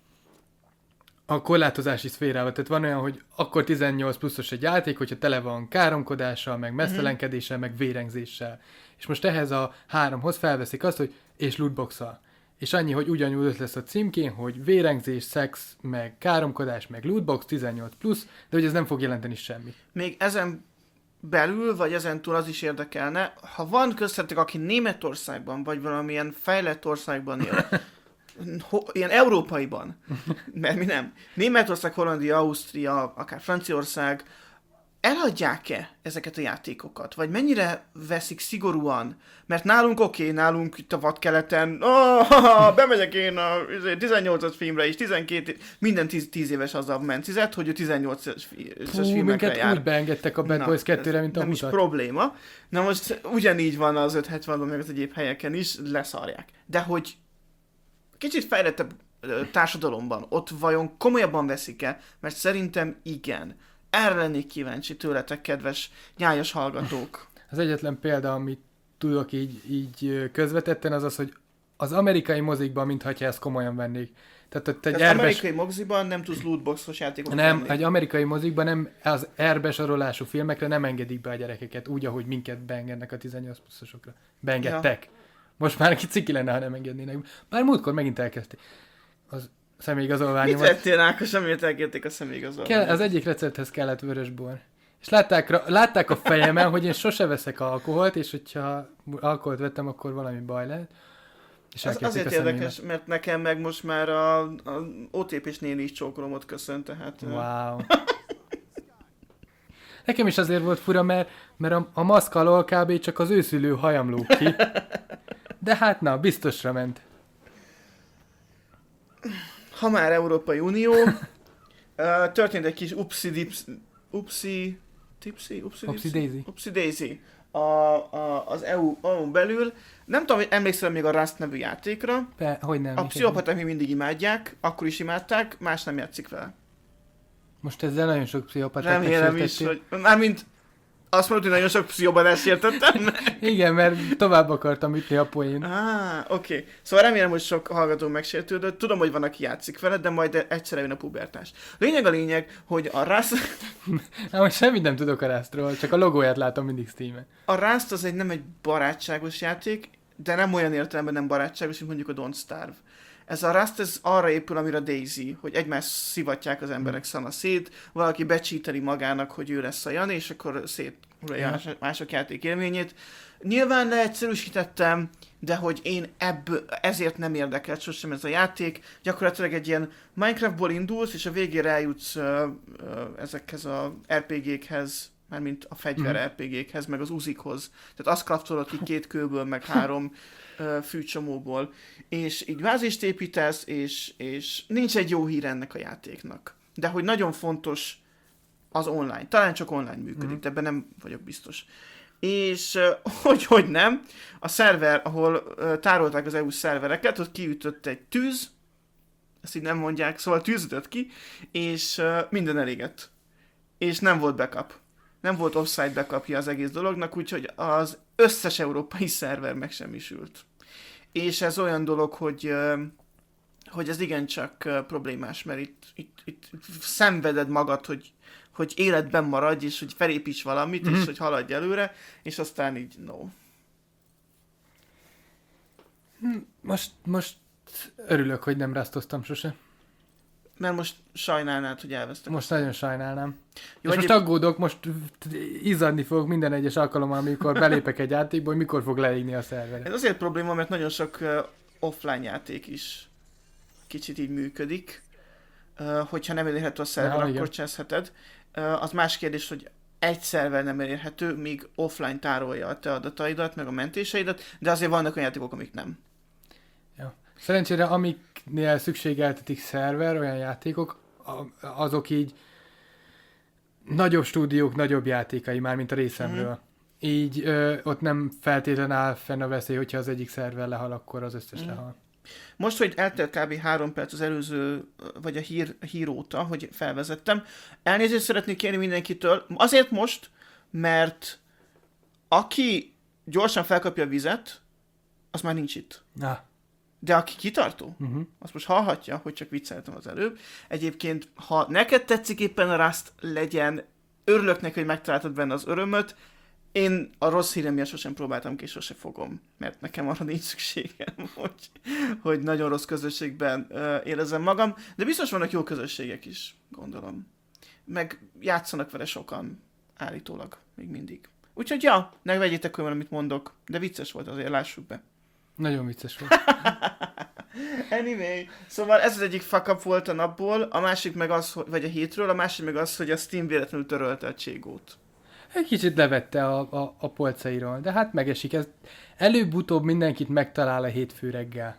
a korlátozási szférába. Tehát van olyan, hogy akkor tizennyolc pluszos egy játék, hogyha tele van káromkodással, meg mesztelenkedéssel, meg vérengzéssel. És most ehhez a háromhoz felveszik azt, hogy és lootbox-al. És annyi, hogy ugyanúgy ott lesz a címkén, hogy vérengzés, szex, meg káromkodás, meg lootbox tizennyolc plusz, de hogy ez nem fog jelenteni semmit. Még ezen belül, vagy ezen túl az is érdekelne, ha van köztetek, aki Németországban, vagy valamilyen fejlett országban él, Ho- ilyen európaiban, mert mi nem. Németország, Hollandia, Ausztria, akár Franciaország, eladják-e ezeket a játékokat? Vagy mennyire veszik szigorúan? Mert nálunk oké, okay, nálunk itt a vadkeleten, oh, bemegyek én a tizennyolcas filmre is, tizenkét, minden tíz éves azzal mentizett, hogy a tizennyolcas filmekre jár. Úgy beengedtek a Bad Boys kettőre, mint a nem mutat. is probléma. Na most ugyanígy van az ötszázhetvenben, meg az egyéb helyeken is, leszarják. De hogy kicsit fejlettebb társadalomban ott vajon komolyabban veszik-e? Mert szerintem igen. Erre lennék kíváncsi tőletek, kedves nyájas hallgatók. Az egyetlen példa, amit tudok így, így közvetetten, az az, hogy az amerikai mozikban, mintha ezt komolyan vennék. Tehát ott egy az erbes... amerikai moziban nem tudsz lootboxos játékot Nem, venni. egy amerikai mozikban nem, az erbesorolású filmekre nem engedik be a gyerekeket, úgy, ahogy minket beengednek a tizennyolc pluszosokra. Beengedtek. Ja. Most már ki ciki lenne, ha nem engednének. Már múltkor megint elkezdték. Az személyigazolványomat. Mit vettél, Ákos, amiért elkérték a személyigazolványomat? Az egyik recepthez kellett vörösbor. És látták, látták a fejemen, hogy én sose veszek alkoholt, és hogyha alkoholt vettem, akkor valami baj lehet. És az azért érdekes, mert nekem meg most már a, a o té pés néni is csókolomot köszön, tehát... Wow. Nekem is azért volt fura, mert, mert a, a maszk alól kb. Csak az őszülő hajam lóg ki. De hát na, biztosra ment. Ha már Európai Unió, történt egy kis upsi dips, upsi, tipsi, upsi, upsi daisy, upsi daisy a, a, az é u, é u-n belül. Nem tudom, hogy emlékszel még a Rust nevű játékra. Be, hogy nem. A pszichopaták még mindig imádják, akkor is imádták, más nem játszik vele. Most ezzel nagyon sok pszichopatát remélem is, hogy... Mármint azt mondod, hogy nagyon sok pszichopatát értettem. Igen, mert tovább akartam ütni a poén. Ah, oké. Okay. Szóval remélem, hogy sok hallgató megsértődött. Tudom, hogy van, aki játszik vele, de majd egyszerre jön a pubertás. Lényeg a lényeg, hogy a Rust... Na, most semmit nem tudok a Rustról, csak a logóját látom mindig Steamen. A Rust az egy nem egy barátságos játék, de nem olyan értelemben nem barátságos, mint mondjuk a Don't Starve. Ez a Rust, ez arra épül, amire a Daisy, hogy egymást szivatják az emberek szana szét, valaki becsíteli magának, hogy ő lesz a Jan, és akkor szét ja. mások játék élményét. Nyilván leegyszerűsítettem, de hogy én ebből, ezért nem érdekelt sosem ez a játék. Gyakorlatilag egy ilyen Minecraftból indulsz, és a végére eljutsz uh, uh, ezekhez a er pé gé-khez, mármint a fegyver er pé gé-khez, meg az uzikhoz. Tehát azt kraftolod ki két kőből, meg három uh, fűcsomóból. És így bázist építesz, és, és nincs egy jó hír ennek a játéknak. De hogy nagyon fontos az online. Talán csak online működik, mm. de ebben nem vagyok biztos. És hogy, hogy nem, a szerver, ahol uh, tárolták az é u szervereket, ott kiütött egy tűz, ezt így nem mondják, szóval tűz ütött ki, és uh, minden elégett. És nem volt backup. Nem volt offsite backupja az egész dolognak, úgyhogy az összes európai szerver megsemmisült. És ez olyan dolog, hogy, uh, hogy ez igencsak uh, problémás, mert itt, itt, itt szenveded magad, hogy hogy életben maradj, és hogy felépíts valamit, mm-hmm. és hogy haladj előre, és aztán így no. Most, most örülök, hogy nem rasztoztam sose. Mert most sajnálnád, hogy elvesztek. Most nagyon sajnálnám. Jó, és egyéb... most aggódok, most izzadni fogok minden egyes alkalommal, amikor belépek egy játékba, hogy mikor fog leégni a szerver. Ez azért probléma, mert nagyon sok uh, offline játék is kicsit így működik. Uh, hogyha nem elérhető a szerver, ja, akkor cseszheted. Uh, az más kérdés, hogy egy szerver nem elérhető, míg offline tárolja a te adataidat, meg a mentéseidet, de azért vannak olyan játékok, amik nem. Ja. Szerencsére, amiknél szükségeltetik szerver, olyan játékok, azok így nagyobb stúdiók, nagyobb játékai már, mint a részemről. Mm. Így ö, ott nem feltétlenül áll fenn a veszély, hogyha az egyik szerver lehal, akkor az összes mm. lehal. Most, hogy eltelt kb. három perc az előző, vagy a hír, hír óta, hogy felvezettem, elnézést szeretnék kérni mindenkitől, azért most, mert aki gyorsan felkapja a vizet, az már nincs itt. Na. De aki kitartó, uh-huh. azt most hallhatja, hogy csak vicceltem az előbb. Egyébként, ha neked tetszik éppen a Rust, legyen, örülök neki, hogy megtaláltad benne az örömöt. Én a rossz hírem miatt sosem próbáltam ki, és sose fogom, mert nekem arra nincs szükségem, hogy, hogy nagyon rossz közösségben uh, érezzem magam, de biztos vannak jó közösségek is, gondolom. Meg játszanak vele sokan, állítólag, még mindig. Úgyhogy ja, ne vegyétek komolyan, amit mondok, de vicces volt azért, lássuk be. Nagyon vicces volt. Anyway, szóval ez az egyik fuck up volt a napból, a másik meg az, vagy a hétről, a másik meg az, hogy a Steam véletlenül törölte a Cségót. Egy kicsit levette a, a, a polcairól, de hát megesik. Ez előbb-utóbb mindenkit megtalál a hétfő reggel.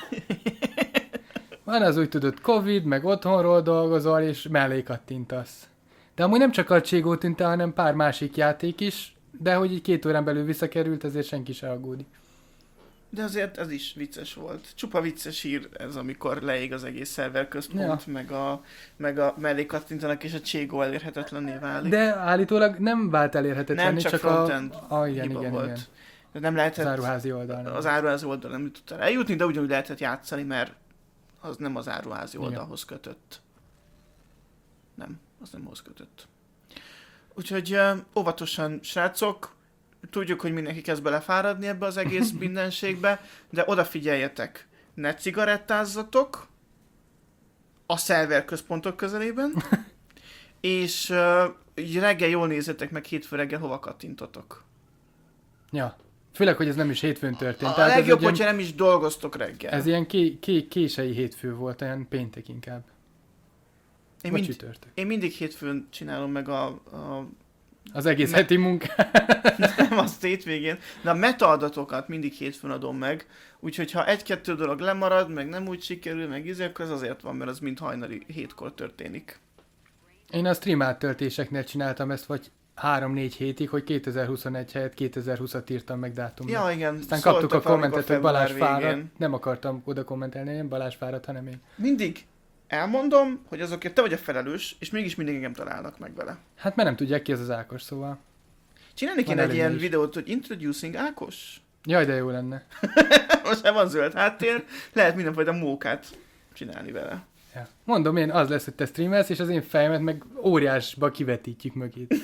Van az úgy tudod, Covid, meg otthonról dolgozol, és mellé kattintasz. De amúgy nem csak a Cségó tűnt el, hanem pár másik játék is, de hogy így két órán belül visszakerült, ezért senki se aggódik. De azért ez is vicces volt. Csupa vicces hír ez, amikor leég az egész szerverközpont, ja. meg, a, meg a mellé kattintanak, és a Cségó elérhetetlenné válik. De állítólag nem vált elérhetetlenné, nem csak, csak frontend a... Ah, igen, igen, volt. igen. De nem lehetett... Az áruházi oldal. Az áruházi oldal nem tudtál eljutni, de ugyanúgy lehetett játszani, mert az nem az áruházi oldalhoz igen. kötött. Nem, az nem ahhoz kötött. Úgyhogy uh, óvatosan, srácok, tudjuk, hogy mindenki kezd belefáradni ebbe az egész mindenségbe, de odafigyeljetek, ne cigarettázzatok a szerver központok közelében, és uh, reggel jól nézzetek meg hétfő reggel, hova kattintotok. Ja, főleg, hogy ez nem is hétfőn történt. A, a legjobb, hogyha ilyen, nem is dolgoztok reggel. Ez ilyen ké, ké, kései hétfő volt, olyan péntek inkább. Én, mind, én mindig hétfőn csinálom meg a... a Az egész me- heti munkát. Nem, azt hétvégén. De a metaadatokat mindig hétfőn adom meg, úgyhogy ha egy-kettő dolog lemarad, meg nem úgy sikerül, meg izé, akkor az azért van, mert az mind hajnali hétkor történik. Én a stream áttöltéseknél csináltam ezt, vagy három-négy hétig, hogy kétezer-huszonegy helyett kétezer-húszat írtam meg dátumra. Ja, igen. Aztán kaptuk a kommentet, hogy Balázs fáradt. Nem akartam oda kommentelni, én Balázs fáradt, hanem én. Mindig elmondom, hogy azokért te vagy a felelős, és mégis mindig engem találnak meg vele. Hát mert nem tudják ki ez az Ákos, szóval. Csinálni kéne egy ilyen is. videót, hogy Introducing Ákos? Jaj, de jó lenne. Most nem van zöld háttér, lehet mindenfajta mókát csinálni vele. Ja. Mondom én, az lesz, hogy te streamelsz, és az én fejemet meg óriásba kivetítjük mögét.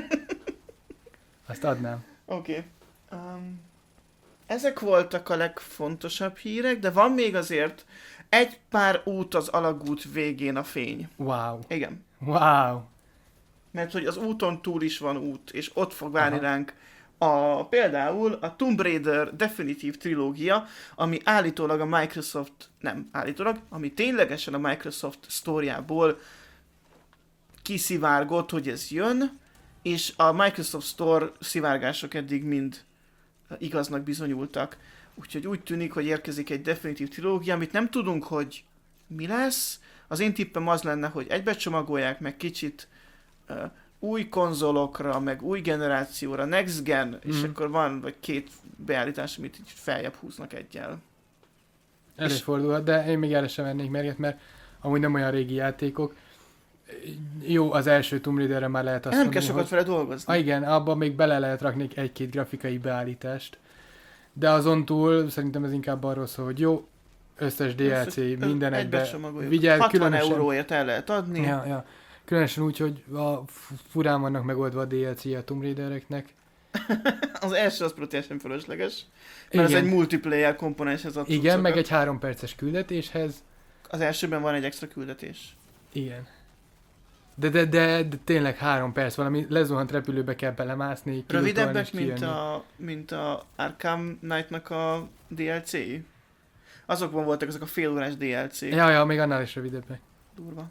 Azt adnám. Oké. Okay. Um, ezek voltak a legfontosabb hírek, de van még azért egy pár út az alagút végén a fény. Wow. Igen. Wow. Mert hogy az úton túl is van út, és ott fog várni Aha. ránk A, például a Tomb Raider Definitive trilógia, ami állítólag a Microsoft, nem állítólag, ami ténylegesen a Microsoft sztoriából kiszivárgott, hogy ez jön, és a Microsoft Store szivárgások eddig mind igaznak bizonyultak. Úgyhogy úgy tűnik, hogy érkezik egy Definitive trilógia, amit nem tudunk, hogy mi lesz. Az én tippem az lenne, hogy egybecsomagolják, meg kicsit uh, új konzolokra, meg új generációra, next gen, mm. és akkor van vagy két beállítás, amit így feljebb húznak egyel. Előfordulhat, de én még erre sem vennék mérget, mert amúgy nem olyan régi játékok. Jó, az első Tomb Raiderre már lehet azt nem mondani, kell sokat vele dolgozni. Ah, igen, abban még bele lehet rakni egy-két grafikai beállítást. De azon túl szerintem ez inkább arról szól, hogy jó, összes dé el cé, minden egybe vigyel, hatvan különösen... euróért el lehet adni. Ja, ja. Különösen úgy, hogy a furán vannak megoldva a dé el cé a Tomb Raidereknek. Az első az teljesen fölösleges, mert igen. ez egy multiplayer komponenshez ad. Igen, meg egy három perces küldetéshez. Az elsőben van egy extra küldetés. Igen. De, de, de, de tényleg három perc, valami lezuhant repülőbe kell belemászni. Rövidebbek, mint a, mint a Arkham Knight-nak a dé el cé? Azokban voltak ezek a félórás dé el cé. Ja, ja, még annál is rövidebbek. Durva.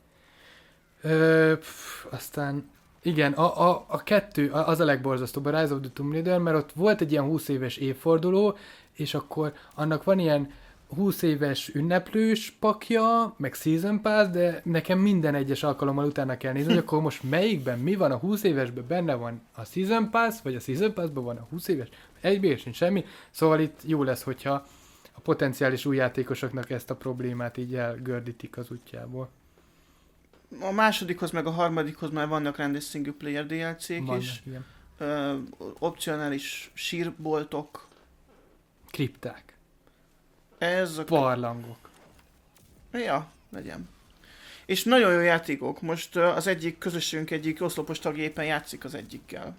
Ö, pff, aztán igen, a, a, a kettő, az a legborzasztóbb, a Rise of the Tomb Raider, mert ott volt egy ilyen húsz éves évforduló, és akkor annak van ilyen húsz éves ünneplős pakja, meg Season Pass, de nekem minden egyes alkalommal utána kell nézni, hogy akkor most melyikben mi van a húsz évesben, benne van a Season Pass, vagy a Season Passban van a húsz éves, egyben sincs semmi, szóval itt jó lesz, hogyha a potenciális új játékosoknak ezt a problémát így elgördítik az útjából. A másodikhoz meg a harmadikhoz már vannak rendes single player dé el cék Vannak, is, igen. Ö, opcionális sírboltok. Kripták. Ez a... Barlangok. Ja, legyen. És nagyon jó játékok. Most uh, az egyik közösségünk egyik oszlopos tagja éppen játszik az egyikkel.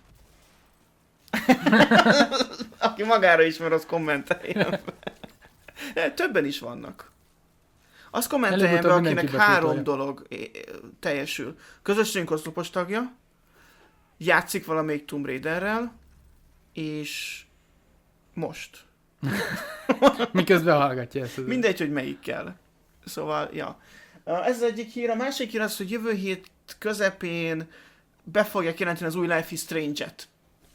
Aki magára ismer, az kommenteljen. Többen is vannak. Azt kommenteljen be, akinek három dolog teljesül. Közösségünk oszlopos tagja, játszik valamelyik Tomb Raiderrel, és most. Miközben hallgatja ezt. Mindegy, hogy melyikkel. Szóval, ja. Ez az egyik hír. A másik hír az, hogy jövő hét közepén be fogják jelenteni az új Life is Strange-et.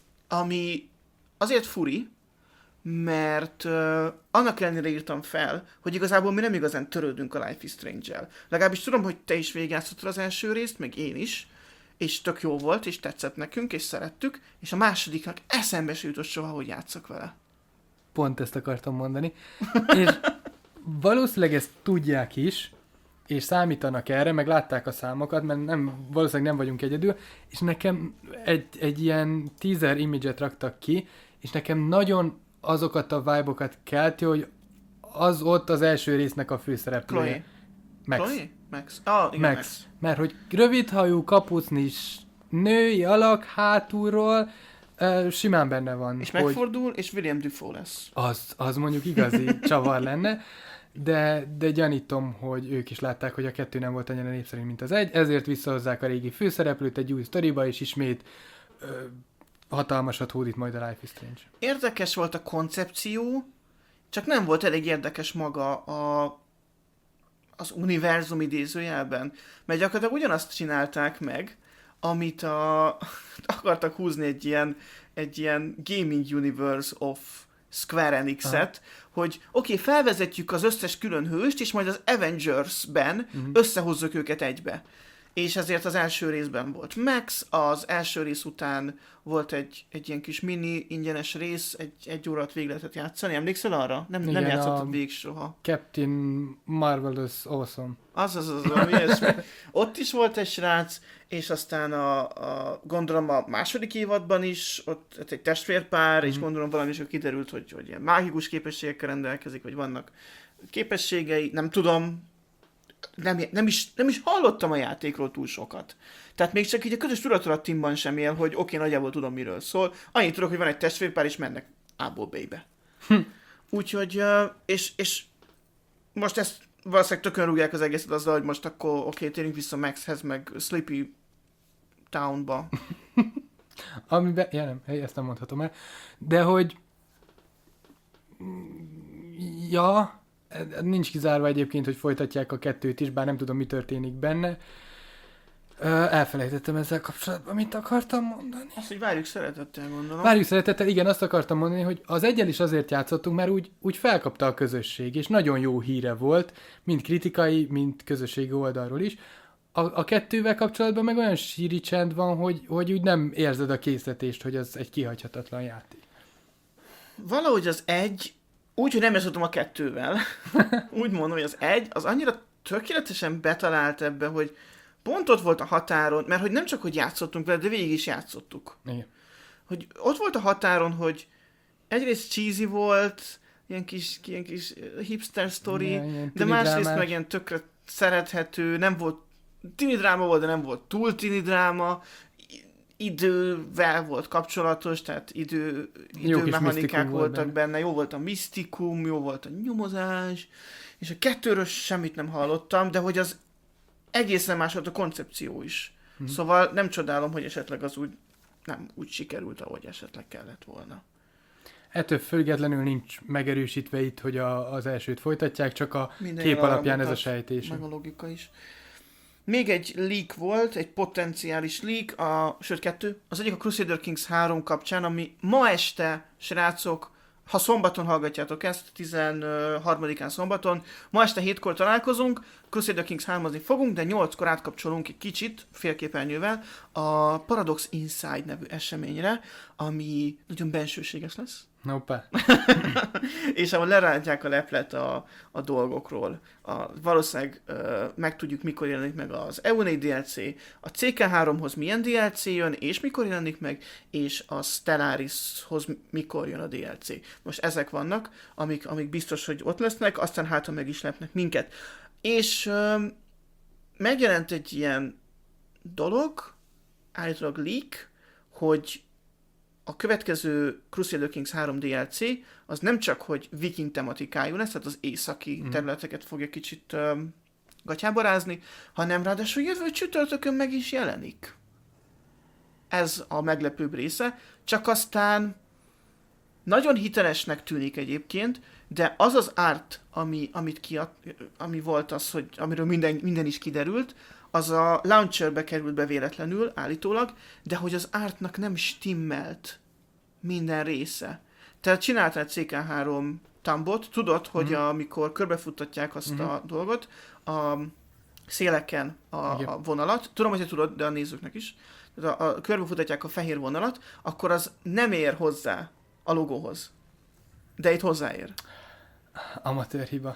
Ami azért furi, mert uh, annak ellenére írtam fel, hogy igazából mi nem igazán törődünk a Life is Strange-el. Legalábbis tudom, hogy te is végigjátszottad az első részt, meg én is, és tök jó volt, és tetszett nekünk, és szerettük, és a másodiknak eszembe se jutott soha, hogy játszok vele. Pont ezt akartam mondani. És valószínűleg ezt tudják is, és számítanak erre, meg látták a számokat, mert nem, valószínűleg nem vagyunk egyedül, és nekem egy, egy ilyen teaser image-et raktak ki, és nekem nagyon azokat a vibe-okat kelti, hogy az ott az első résznek a főszereplője. Chloe. Max. Chloe? Max. Ah, igen, Max. Max. Mert hogy rövidhajú, kapucnis, női alak hátulról, uh, simán benne van. És hogy megfordul, és William Dafoe lesz. Az, az mondjuk igazi csavar lenne, de, de gyanítom, hogy ők is látták, hogy a kettő nem volt annyira népszerű, mint az egy, ezért visszahozzák a régi főszereplőt egy új sztoriba, és ismét uh, hatalmasat hódít majd a Life is Strange. Érdekes volt a koncepció, csak nem volt elég érdekes maga a, az univerzum idézőjelben. Mert gyakorlatilag ugyanazt csinálták meg, amit a, akartak húzni egy ilyen, egy ilyen Gaming Universe of Square Enix-et, aha, hogy oké, okay, felvezetjük az összes külön hőst, és majd az Avengers-ben uh-huh. összehozzuk őket egybe. És ezért az első részben volt Max, az első rész után volt egy, egy ilyen kis mini ingyenes rész, egy, egy órát végig lehetett játszani. Emlékszel arra? Nem, igen, nem játszottad végig soha. Captain Marvelous Awesome. Az az az, az ilyesmi. Ott is volt egy srác, és aztán a, a gondolom a második évadban is, ott, ott egy testvérpár, mm. és gondolom valami is kiderült, hogy, hogy ilyen mágikus képességekkel rendelkezik, vagy vannak képességei, nem tudom, nem, nem, is, nem is hallottam a játékról túl sokat. Tehát még csak így a közös tudatolattimban sem él, hogy oké, okay, nagyjából tudom, miről szól. Annyit tudok, hogy van egy testvérpár, és mennek A-ból B-be. Hm. Úgyhogy, és, és most ezt valószínűleg tökön rúgják az egészet azzal, hogy most akkor oké, okay, térjünk vissza Maxhez, meg Sleepy Townba. Amiben, ja nem, ezt nem mondhatom el, de hogy ja, nincs kizárva egyébként, hogy folytatják a kettőt is, bár nem tudom, mi történik benne. Elfelejtettem ezzel kapcsolatban, mit akartam mondani. Azt, hogy várjuk szeretettel, gondolom. Várjuk szeretettel, igen, azt akartam mondani, hogy az eggyel is azért játszottunk, mert úgy, úgy felkapta a közösség, és nagyon jó híre volt, mind kritikai, mind közösségi oldalról is. A, a kettővel kapcsolatban meg olyan síri csend van, hogy, hogy úgy nem érzed a készletést, hogy az egy kihagyhatatlan játék. Valahogy az egy, úgy, hogy nem játszottam a kettővel, úgy mondom, hogy az egy, az annyira tökéletesen betalált ebbe, hogy pont ott volt a határon, mert hogy nem csak, hogy játszottunk vele, de végig is játszottuk. Igen. Hogy ott volt a határon, hogy egyrészt cheesy volt, ilyen kis, ilyen kis hipster sztori, ja, de másrészt meg ilyen tökre szerethető, nem volt, tini dráma volt, de nem volt túl tini dráma, idővel volt kapcsolatos, tehát idő, időmechanikák voltak volt benne. benne, jó volt a misztikum, jó volt a nyomozás, és a kettőről semmit nem hallottam, de hogy az egészen más volt a koncepció is. Hmm. Szóval nem csodálom, hogy esetleg az úgy nem úgy sikerült, ahogy esetleg kellett volna. Ettől függetlenül nincs megerősítve itt, hogy a, az elsőt folytatják, csak a minden kép alapján ez a sejtés. Meg a logika is. Még egy leak volt, egy potenciális leak, a, sőt kettő, az egyik a Crusader Kings három kapcsán, ami ma este, srácok, ha szombaton hallgatjátok ezt, tizenharmadikán szombaton, ma este hétkor találkozunk, Crusader Kings hármazni fogunk, de nyolckor átkapcsolunk egy kicsit, félképernyővel, a Paradox Inside nevű eseményre, ami nagyon bensőséges lesz. Hoppá. És ahol lerántják a leplet a, a dolgokról. A, valószínűleg uh, megtudjuk, mikor jelenik meg az E U négy dé el cé, a C K háromhoz milyen dé el cé jön, és mikor jelenik meg, és a Stellarishoz mikor jön a dé el cé. Most ezek vannak, amik, amik biztos, hogy ott lesznek, aztán hát, ha meg is lepnek minket. És uh, megjelent egy ilyen dolog, állítólag leak, hogy a következő Crusader Kings három dé el cé az nem csak, hogy viking tematikájú lesz, tehát az északi mm. területeket fogja kicsit um, gatyába rázni, hanem ráadásul jövő csütörtökön meg is jelenik. Ez a meglepőbb része, csak aztán nagyon hitelesnek tűnik egyébként, de az az art, ami, amit kiad, ami volt az, hogy, amiről minden, minden is kiderült, az a launcherbe került be véletlenül, állítólag, de hogy az artnak nem stimmelt minden része. Tehát csináltál C K három tambot, tudod, hogy mm-hmm. amikor körbefuttatják azt mm-hmm. a dolgot, a széleken a, a vonalat, tudom, hogy te tudod, de a nézőknek is, tehát a, a körbefutatják a fehér vonalat, akkor az nem ér hozzá a logóhoz. De itt hozzáér. Amatőr hiba.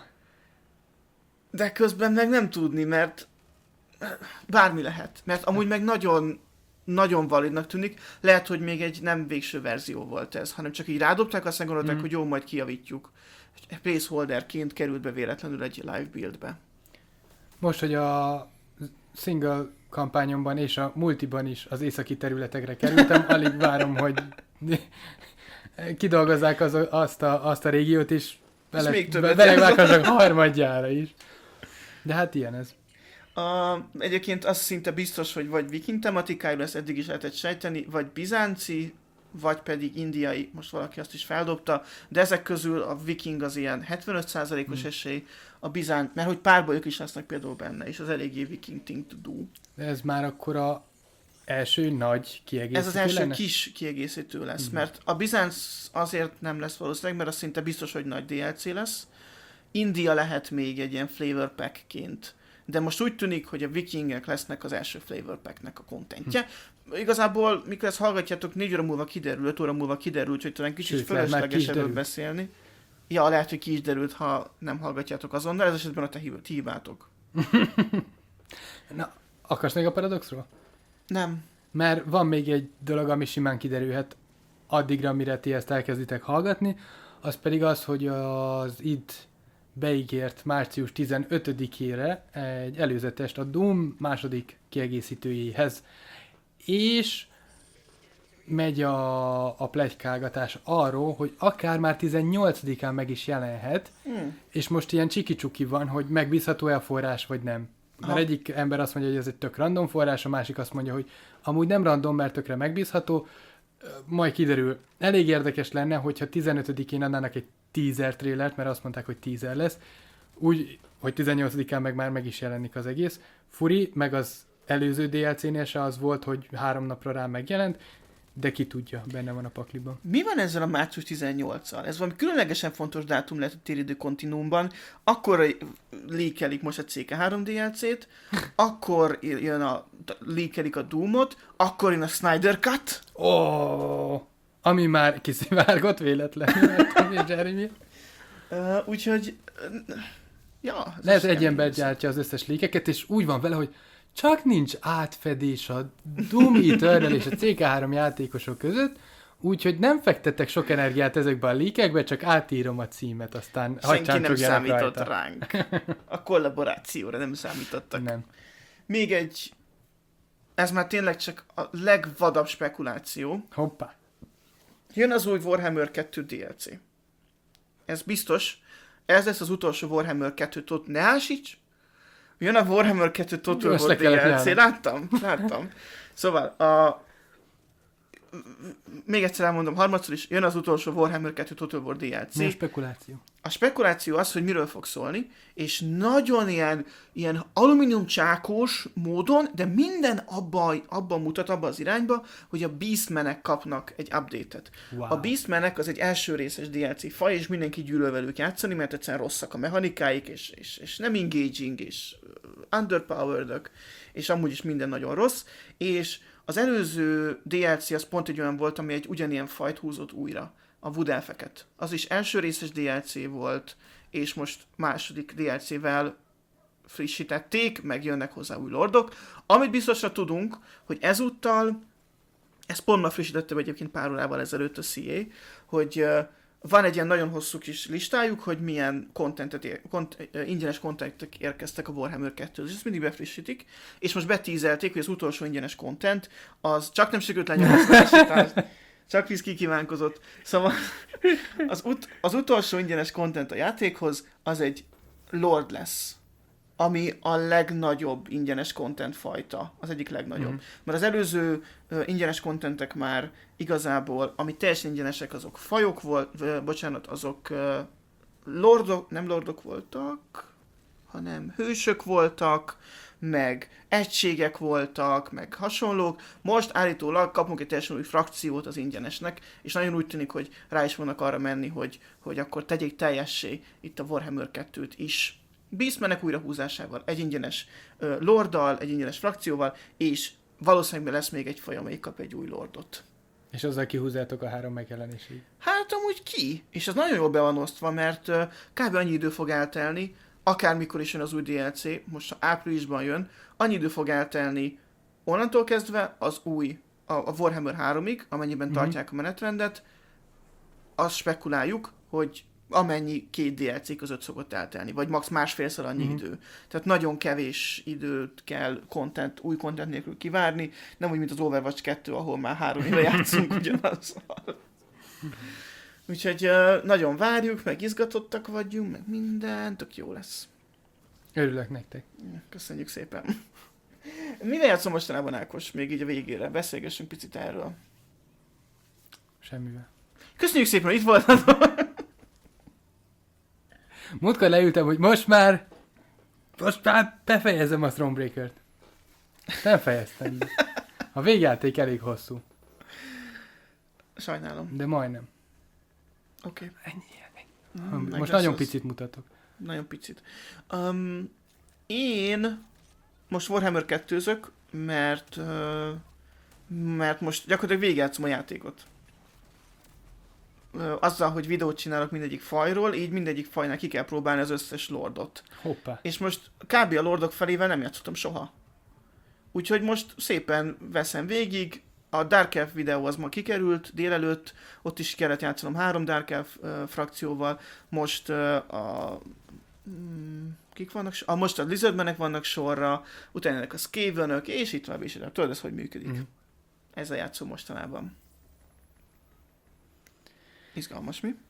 De közben meg nem tudni, mert bármi lehet. Mert amúgy meg nagyon, nagyon validnak tűnik. Lehet, hogy még egy nem végső verzió volt ez, hanem csak így rádobták, aztán gondolták, mm. hogy jó, majd kijavítjuk. Placeholderként került be véletlenül egy live buildbe. Most, hogy a single kampányomban és a multiban is az északi területekre kerültem, alig várom, hogy kidolgozzák az, azt, a, azt a régiót, és belevághassák harmadjára is. De hát ilyen ez. A, egyébként az szinte biztos, hogy vagy viking tematikájú lesz, eddig is lehetett sejteni, vagy bizánci, vagy pedig indiai, most valaki azt is feldobta, de ezek közül a viking az ilyen hetvenöt százalékos hmm. esély, a bizánt, mert hogy párbalyok is lesznek például benne, és az eléggé viking thing to do. De ez már akkor a első nagy kiegészítő Ez az első lenne? kis kiegészítő lesz, hmm. mert a bizánc azért nem lesz valószínűleg, mert az szinte biztos, hogy nagy dé el cé lesz. India lehet még egy ilyen flavor pack-ként. De most úgy tűnik, hogy a vikingek lesznek az első flavor pack-nek a kontentje. Hm. Igazából, mikor ezt hallgatjátok, négy óra múlva kiderül, öt óra múlva kiderült, hogy talán kicsit fölösleges erről beszélni. Ja, lehet, hogy ki is derült, ha nem hallgatjátok azonnal, ez esetben a te hibátok. Na, akarsz még a Paradoxról? Nem. Mert van még egy dolog, ami simán kiderülhet addigra, mire ti ezt elkezditek hallgatni, az pedig az, hogy az itt beígért március tizenötödikére egy előzetest a Doom második kiegészítőjéhez. És megy a, a pletykálgatás arról, hogy akár már tizennyolcadikán meg is jelenhet, hmm. és most ilyen csiki-csuki van, hogy megbízható-e a forrás, vagy nem. Mert Ha. egyik ember azt mondja, hogy ez egy tök random forrás, a másik azt mondja, hogy amúgy nem random, mert tökre megbízható, majd kiderül. Elég érdekes lenne, hogyha tizenötödikén adnának egy teaser trailert, mert azt mondták, hogy teaser lesz, úgy, hogy tizennyolcadikán meg már meg is jelenik az egész. Furi, meg az előző dé el cé-nél se az volt, hogy három napra rá megjelent, de ki tudja, benne van a pakliban. Mi van ezzel a március tizennyolccal? Ez valami különlegesen fontos dátum lehet a téridő kontinuumban. Akkor leakelik most a cé ká három dé el cé-t, akkor jön a, leakelik a Doom-ot, akkor jön a Snyder Cut. Ó, oh, ami már kiszivárgott véletlenül, mert Jeremy. Uh, úgyhogy... Uh, ja, lehet egy ember gyártja az összes lékeket, és úgy van vele, hogy csak nincs átfedés a Doom Eternal és a cé ká három játékosok között, úgyhogy nem fektettek sok energiát ezekbe a leakekbe, csak átírom a címet, aztán senki nem számított rajta. ránk. A kollaborációra nem számítottak. Nem. Még egy... Ez már tényleg csak a legvadabb spekuláció. Hoppá. Jön az új Warhammer kettő dé el cé. Ez biztos. Ez lesz az utolsó Warhammer kettő tot... Ne ásíts! Jön a Warhammer kettő Total War dé el cé. Láttam, láttam. Szóval a... Még egyszer elmondom, harmadszor is, jön az utolsó Warhammer kettő Total War dé el cé. Mi a spekuláció? A spekuláció az, hogy miről fog szólni, és nagyon ilyen, ilyen alumínium csákós módon, de minden abban abba mutat, abba az irányba, hogy a Beastmanek kapnak egy update-et. Wow. A Beastmanek az egy első részes dé el cé faj, és mindenki gyűlöl velük játszani, mert egyszerűen rosszak a mechanikáik, és, és, és nem engaging, és underpowered-ök, és amúgy is minden nagyon rossz, és az előző dé el cé az pont egy olyan volt, ami egy ugyanilyen fajt húzott újra, a Wood Elfeket. Az is első részes dé el cé volt, és most második dé el cé-vel frissítették, meg jönnek hozzá új lordok. Amit biztosra tudunk, hogy ezúttal, ezt pont ma frissítettem egyébként pár órával ezelőtt a cé á, hogy uh, van egy ilyen nagyon hosszú kis listájuk, hogy milyen contentet ér, kont, uh, ingyenes contentek érkeztek a Warhammer kettőhöz, és ezt mindig befrissítik, és most betízelték, hogy az utolsó ingyenes content, az csak nem sikerült lenyomni, csak víz kikívánkozott. Szóval az, ut- az utolsó ingyenes content a játékhoz, az egy Lord lesz, ami a legnagyobb ingyenes content fajta, az egyik legnagyobb. Mm. Mert az előző uh, ingyenes contentek már igazából, ami teljesen ingyenesek, azok fajok volt, uh, bocsánat, azok uh, lordok, nem lordok voltak, hanem hősök voltak, meg egységek voltak, meg hasonlók. Most állítólag kapunk egy teljesen új frakciót az ingyenesnek, és nagyon úgy tűnik, hogy rá is vannak arra menni, hogy, hogy akkor tegyék teljessé itt a Warhammer kettőt is. Beastmanek újrahúzásával, egy ingyenes uh, lorddal, egy ingyenes frakcióval, és valószínűleg lesz még egy faj, amelyik kap egy új lordot. És azzal kihúzzátok a három megjelenésig. Hát amúgy ki? És az nagyon jól be van osztva, mert uh, kb. Annyi idő fog eltelni, akármikor is jön az új dé el cé, most áprilisban jön, annyi idő fog eltelni onnantól kezdve az új, a, a Warhammer háromig, amennyiben mm-hmm. tartják a menetrendet, azt spekuláljuk, hogy amennyi két dé el cé között szokott eltelni, vagy max másfélszer annyi mm-hmm. idő. Tehát nagyon kevés időt kell content, új content nélkül kivárni, nem úgy, mint az Overwatch kettő, ahol már három éve játszunk ugyanazzal. Úgyhogy uh, nagyon várjuk, meg izgatottak vagyunk, meg minden, tök jó lesz. Örülök nektek. Köszönjük szépen. Mivel játszom mostanában, Ákos? Még így a végére. Beszélgessünk picit erről. Semmivel. Köszönjük szépen, hogy itt voltatok. Múltkor leültem, hogy most már most már befejezem a Thronebreaker-t. Nem fejeztem. A végjáték elég hosszú. Sajnálom. De majdnem. Oké. Okay. Ennyi. ennyi. Mm, most nagyon az... picit mutatok. Nagyon picit. Um, én most Warhammer kettőzök, mert uh, mert most gyakorlatilag végigjátszom a játékot. Uh, azzal, hogy videót csinálok mindegyik fajról, így mindegyik fajnál ki kell próbálni az összes lordot. Hoppá. És most kb. A lordok felével nem játszottam soha. Úgyhogy most szépen veszem végig. A Dark Elf videó az ma kikerült délelőtt, ott is kellett játszanom három Dark Elf uh, frakcióval. Most uh, a... Mm, kik vannak? A, most a Lizardmenek vannak sorra, utána ennek a Skavenök, és itt van, és itt van. Tudod, ez hogy működik. Mm. Ez a játszó mostanában. Izgalmas, mi?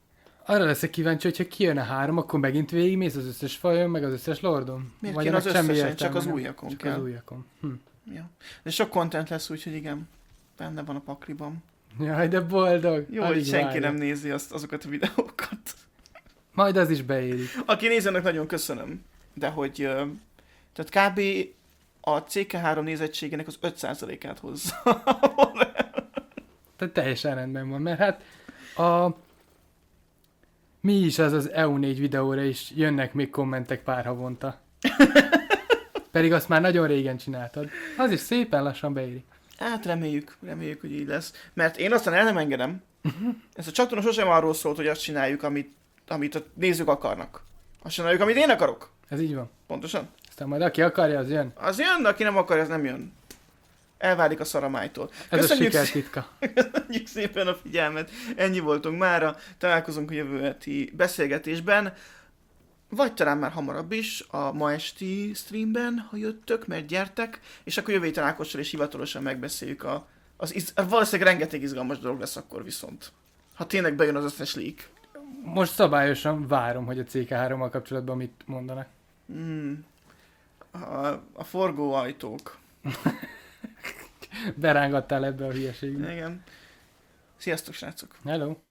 Arra leszek kíváncsi, hogyha kijön a három, akkor megint végigmész az összes fajon, meg az összes lordon. Miért Vagy kéne az ennek semmi összesen? értelme, Csak az nem? újakon Csak kell. az újakon. Hm. Ja. De sok content lesz, úgyhogy igen. Benne van a pakliban. Jaj, de boldog. Jó, Alig hogy senki várja. nem nézi azt, azokat a videókat. Majd az is beérik. Aki nézőnek nagyon köszönöm. De hogy... ö, Tehát kb. A cé ká három nézettségének az öt százalékát hozza. Tehát teljesen rendben van, mert hát a... Mi is az az é u négy videóra is jönnek még kommentek pár havonta. Pedig azt már nagyon régen csináltad. Az is szépen lassan beéri. Hát reméljük, reméljük, hogy így lesz. Mert én aztán el nem engedem. Ez a csatorna sosem arról szólt, hogy azt csináljuk, amit, amit a nézők akarnak. Azt csináljuk, amit én akarok. Ez így van. Pontosan. Aztán majd aki akarja, az jön. Az jön, de aki nem akar, az nem jön. Elválik a szaramájtól. Ez Köszönjük a sikertitka. Köszönjük szépen a figyelmet. Ennyi voltunk mára. Találkozunk a jövő heti beszélgetésben. Vagy talán már hamarabb is a ma esti streamben, ha jöttök, mert gyertek. És akkor jövő héten Ákossal is hivatalosan megbeszéljük a... Az iz... Valószínűleg rengeteg izgalmas dolog lesz akkor viszont. Ha tényleg bejön az összes leak. Most szabályosan várom, hogy a cé ká hárommal kapcsolatban mit mondanak. Hmm. A, a forgóajtók. Berángattál ebbe a hülyeségbe. Igen. Sziasztok, srácok! Hello!